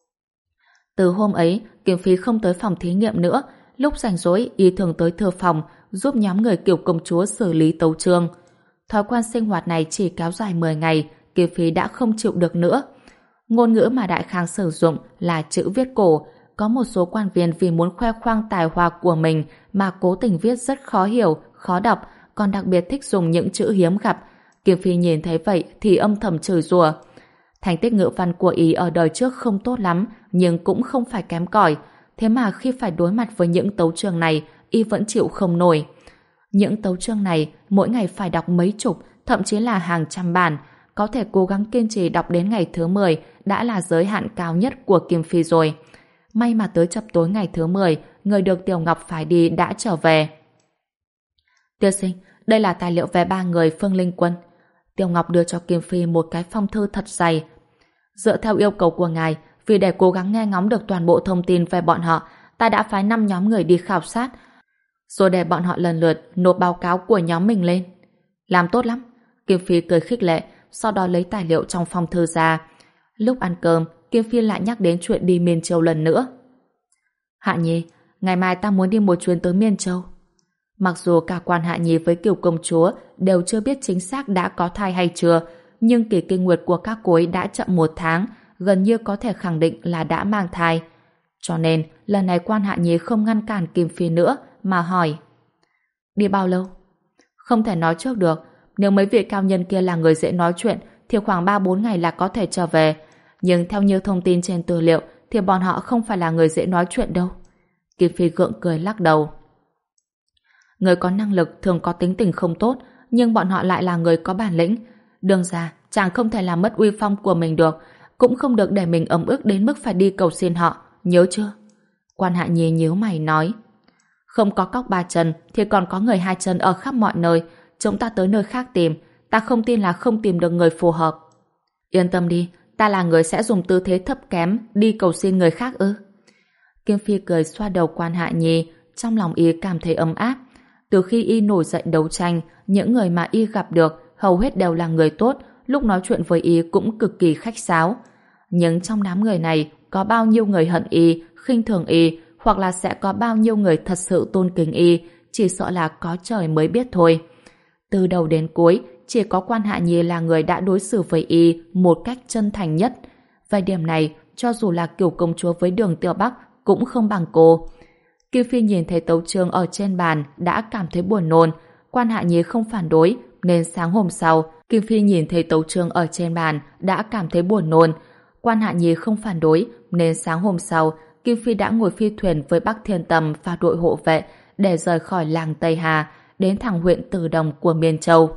Từ hôm ấy, Kim Phi không tới phòng thí nghiệm nữa. Lúc rảnh rỗi, y thường tới thư phòng giúp nhóm người Cửu công chúa xử lý tấu chương. Thói quen sinh hoạt này chỉ kéo dài mười ngày, Kim Phi đã không chịu được nữa. Ngôn ngữ mà Đại Khang sử dụng là chữ viết cổ. Có một số quan viên vì muốn khoe khoang tài hoa của mình mà cố tình viết rất khó hiểu, khó đọc, còn đặc biệt thích dùng những chữ hiếm gặp. Kim Phi nhìn thấy vậy thì âm thầm chửi rủa. Thành tích ngữ văn của y ở đời trước không tốt lắm, nhưng cũng không phải kém cỏi. Thế mà khi phải đối mặt với những tấu chương này, y vẫn chịu không nổi. Những tấu chương này mỗi ngày phải đọc mấy chục, thậm chí là hàng trăm bản. Có thể cố gắng kiên trì đọc đến ngày thứ mười đã là giới hạn cao nhất của Kim Phi rồi. May mà tới chập tối ngày thứ mười, người được Tiểu Ngọc phải đi đã trở về. Tiên sinh, đây là tài liệu về ba người Phương Linh Quân. Tiểu Ngọc đưa cho Kim Phi một cái phong thư thật dày. Dựa theo yêu cầu của ngài, vì để cố gắng nghe ngóng được toàn bộ thông tin về bọn họ, ta đã phái năm nhóm người đi khảo sát, rồi để bọn họ lần lượt nộp báo cáo của nhóm mình lên. Làm tốt lắm. Kim Phi cười khích lệ, sau đó lấy tài liệu trong phong thư ra. Lúc ăn cơm, Kim Phi lại nhắc đến chuyện đi Miên Châu lần nữa. Hạ Nhi, ngày mai ta muốn đi một chuyến tới Miên Châu. Mặc dù cả quan Hạ Nhi với Kiều công chúa đều chưa biết chính xác đã có thai hay chưa, nhưng kỳ kinh nguyệt của các cô ấy đã chậm một tháng, gần như có thể khẳng định là đã mang thai. Cho nên, lần này quan Hạ Nhi không ngăn cản Kim Phi nữa, mà hỏi. Đi bao lâu? Không thể nói trước được. Nếu mấy vị cao nhân kia là người dễ nói chuyện, thì khoảng ba bốn ngày là có thể trở về. Nhưng theo như thông tin trên tư liệu, thì bọn họ không phải là người dễ nói chuyện đâu. Kim Phi gượng cười lắc đầu. Người có năng lực thường có tính tình không tốt, nhưng bọn họ lại là người có bản lĩnh. Đương ra, chàng không thể làm mất uy phong của mình được, cũng không được để mình ấm ức đến mức phải đi cầu xin họ, nhớ chưa? Quan Hạ Nhi nhíu mày nói. Không có cóc ba chân thì còn có người hai chân ở khắp mọi nơi, chúng ta tới nơi khác tìm, ta không tin là không tìm được người phù hợp. Yên tâm đi, ta là người sẽ dùng tư thế thấp kém đi cầu xin người khác ư? Kim Phi cười xoa đầu Quan Hạ Nhi, trong lòng y cảm thấy ấm áp. Từ khi y nổi dậy đấu tranh, những người mà y gặp được hầu hết đều là người tốt, lúc nói chuyện với y cũng cực kỳ khách sáo. Nhưng trong đám người này có bao nhiêu người hận y, khinh thường y, hoặc là sẽ có bao nhiêu người thật sự tôn kính y, chỉ sợ là có trời mới biết thôi. Từ đầu đến cuối, chỉ có Quan Hạ Nhi là người đã đối xử với y một cách chân thành nhất. Về điểm này, cho dù là Kiều công chúa với Đường Tiểu Bắc cũng không bằng cô. Kim Phi nhìn thấy tấu chương ở trên bàn đã cảm thấy buồn nôn. Quan Hạ Nhi không phản đối, nên sáng hôm sau, Kim Phi nhìn thấy tấu chương ở trên bàn đã cảm thấy buồn nôn. Quan Hạ Nhi không phản đối, nên sáng hôm sau, Kim Phi đã ngồi phi thuyền với Bắc Thiên Tầm và đội hộ vệ để rời khỏi làng Tây Hà, đến thẳng huyện Từ Đồng của Miên Châu.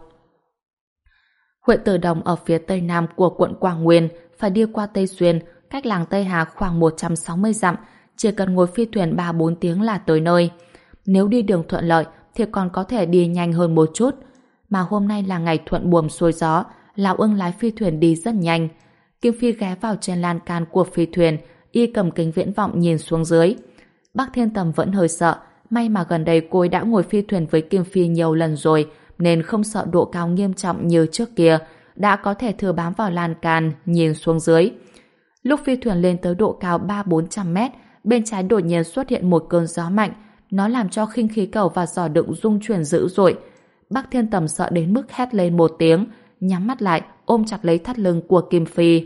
Huyện Từ Đồng ở phía tây nam của quận Quảng Nguyên, phải đi qua Tây Xuyên, cách làng Tây Hà khoảng một trăm sáu mươi dặm, chỉ cần ngồi phi thuyền ba bốn tiếng là tới nơi. Nếu đi đường thuận lợi thì còn có thể đi nhanh hơn một chút. Mà hôm nay là ngày thuận buồm xuôi gió, Lão Ưng lái phi thuyền đi rất nhanh. Kim Phi ghé vào trên lan can của phi thuyền, y cầm kính viễn vọng nhìn xuống dưới. Bắc Thiên Tầm vẫn hơi sợ, may mà gần đây cô ấy đã ngồi phi thuyền với Kim Phi nhiều lần rồi, nên không sợ độ cao nghiêm trọng như trước kia, đã có thể thừa bám vào lan can nhìn xuống dưới. Lúc phi thuyền lên tới độ cao ba bốn trăm mét, bên trái đột nhiên xuất hiện một cơn gió mạnh, nó làm cho khinh khí cầu và giỏ đựng rung chuyển dữ dội. Bắc Thiên Tầm sợ đến mức hét lên một tiếng, nhắm mắt lại ôm chặt lấy thắt lưng của Kim Phi.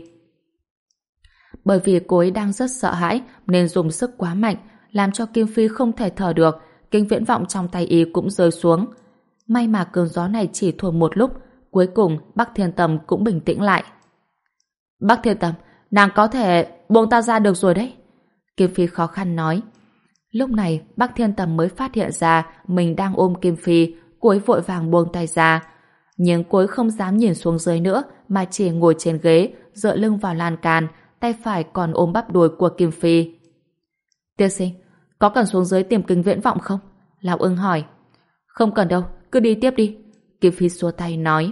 Bởi vì cô ấy đang rất sợ hãi nên dùng sức quá mạnh, làm cho Kim Phi không thể thở được, kính viễn vọng trong tay y cũng rơi xuống. May mà cơn gió này chỉ thổi một lúc, cuối cùng Bắc Thiên Tầm cũng bình tĩnh lại. Bắc Thiên Tầm, nàng có thể buông ta ra được rồi đấy. Kim Phi khó khăn nói. Lúc này Bắc Thiên Tầm mới phát hiện ra mình đang ôm Kim Phi, cô ấy vội vàng buông tay ra. Nhưng cô ấy không dám nhìn xuống dưới nữa mà chỉ ngồi trên ghế, dựa lưng vào lan can, tay phải còn ôm bắp đùi của Kim Phi. Tiên sinh, có cần xuống dưới tìm kính viễn vọng không? Lão Ưng hỏi. Không cần đâu, cứ đi tiếp đi. Kim Phi xua tay nói.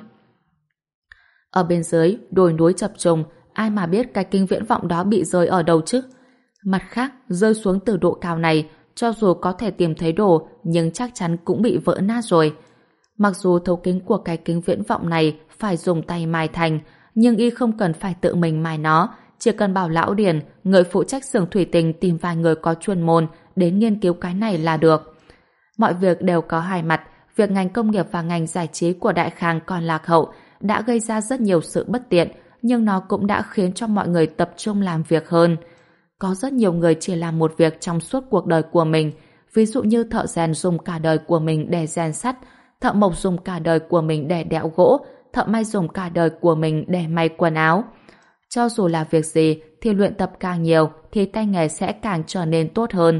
Ở bên dưới, đồi núi chập trùng, ai mà biết cái kính viễn vọng đó bị rơi ở đâu chứ? Mặt khác, rơi xuống từ độ cao này, cho dù có thể tìm thấy đồ, nhưng chắc chắn cũng bị vỡ nát rồi. Mặc dù thấu kính của cái kính viễn vọng này phải dùng tay mài thành, nhưng y không cần phải tự mình mài nó, chỉ cần bảo Lão Điền, người phụ trách xưởng thủy tinh tìm vài người có chuyên môn đến nghiên cứu cái này là được. Mọi việc đều có hai mặt, việc ngành công nghiệp và ngành giải trí của Đại Khang còn lạc hậu, đã gây ra rất nhiều sự bất tiện, nhưng nó cũng đã khiến cho mọi người tập trung làm việc hơn. Có rất nhiều người chỉ làm một việc trong suốt cuộc đời của mình, ví dụ như thợ rèn dùng cả đời của mình để rèn sắt, thợ mộc dùng cả đời của mình để đẽo gỗ, thợ may dùng cả đời của mình để may quần áo. Cho dù là việc gì thì luyện tập càng nhiều thì tay nghề sẽ càng trở nên tốt hơn.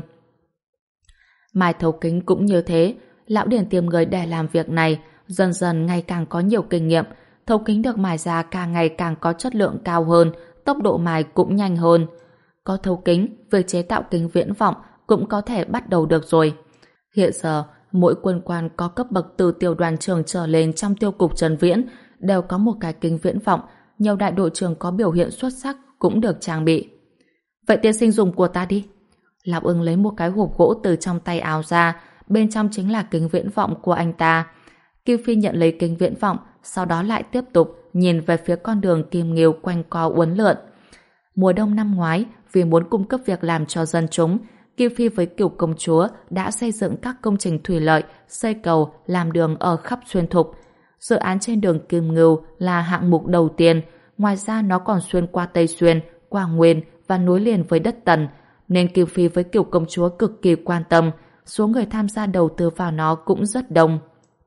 Mai thấu kính cũng như thế, Lão Điền tìm người để làm việc này, dần dần ngày càng có nhiều kinh nghiệm, thấu kính được mài ra càng ngày càng có chất lượng cao hơn, tốc độ mài cũng nhanh hơn. Có thấu kính, việc chế tạo kính viễn vọng cũng có thể bắt đầu được rồi. Hiện giờ, mỗi quân quan có cấp bậc từ tiểu đoàn trưởng trở lên trong tiêu cục Trần Viễn đều có một cái kính viễn vọng, nhiều đại đội trưởng có biểu hiện xuất sắc cũng được trang bị. Vậy tiên sinh dùng của ta đi. Lão Ưng lấy một cái hộp gỗ từ trong tay áo ra, bên trong chính là kính viễn vọng của anh ta. Kim Phi nhận lấy kính viễn vọng, sau đó lại tiếp tục nhìn về phía con đường Kim Nghiêu quanh co uốn lượn. Mùa đông năm ngoái, vì muốn cung cấp việc làm cho dân chúng, Kim Phi với Cửu công chúa đã xây dựng các công trình thủy lợi, xây cầu, làm đường ở khắp xuyên thục. Dự án trên đường Kim Ngưu là hạng mục đầu tiên, ngoài ra nó còn xuyên qua Tây Xuyên, qua Nguyên và nối liền với đất Tần, nên Kim Phi với Cửu công chúa cực kỳ quan tâm, số người tham gia đầu tư vào nó cũng rất đông.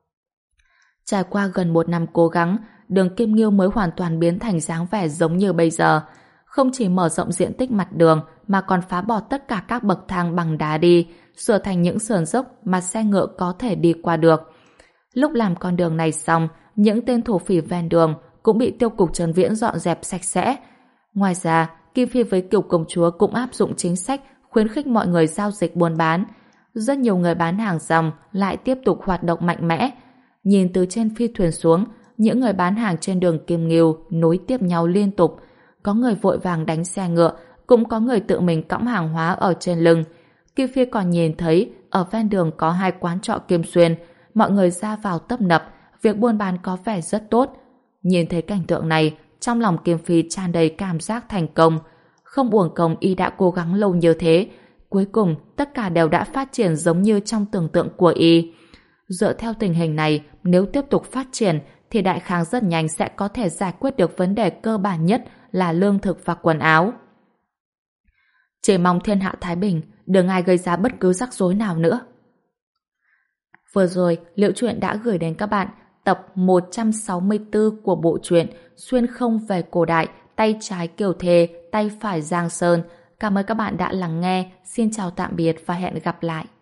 Trải qua gần một năm cố gắng, đường Kim Nghiêu mới hoàn toàn biến thành dáng vẻ giống như bây giờ. Không chỉ mở rộng diện tích mặt đường mà còn phá bỏ tất cả các bậc thang bằng đá đi, sửa thành những sườn dốc mà xe ngựa có thể đi qua được. Lúc làm con đường này xong, những tên thổ phỉ ven đường cũng bị tiêu cục Trần Viễn dọn dẹp sạch sẽ. Ngoài ra, Kim Phi với Cửu công chúa cũng áp dụng chính sách khuyến khích mọi người giao dịch buôn bán. Rất nhiều người bán hàng rong lại tiếp tục hoạt động mạnh mẽ. Nhìn từ trên phi thuyền xuống, những người bán hàng trên đường Kim Nghiêu nối tiếp nhau liên tục. Có người vội vàng đánh xe ngựa, cũng có người tự mình cõng hàng hóa ở trên lưng. Kim Phi còn nhìn thấy ở ven đường có hai quán trọ Kim Xuyên, mọi người ra vào tấp nập, việc buôn bán có vẻ rất tốt. Nhìn thấy cảnh tượng này, trong lòng Kim Phi tràn đầy cảm giác thành công. Không uổng công y đã cố gắng lâu như thế, cuối cùng tất cả đều đã phát triển giống như trong tưởng tượng của y. Dựa theo tình hình này, nếu tiếp tục phát triển thì Đại Khang rất nhanh sẽ có thể giải quyết được vấn đề cơ bản nhất là lương thực và quần áo. Chỉ mong thiên hạ thái bình, đừng ai gây ra bất cứ rắc rối nào nữa. Vừa rồi, Liễu Chuyện đã gửi đến các bạn tập một trăm sáu mươi tư của bộ truyện Xuyên không về cổ đại, tay trái Kiều Thề, tay phải Giang Sơn. Cảm ơn các bạn đã lắng nghe. Xin chào tạm biệt và hẹn gặp lại.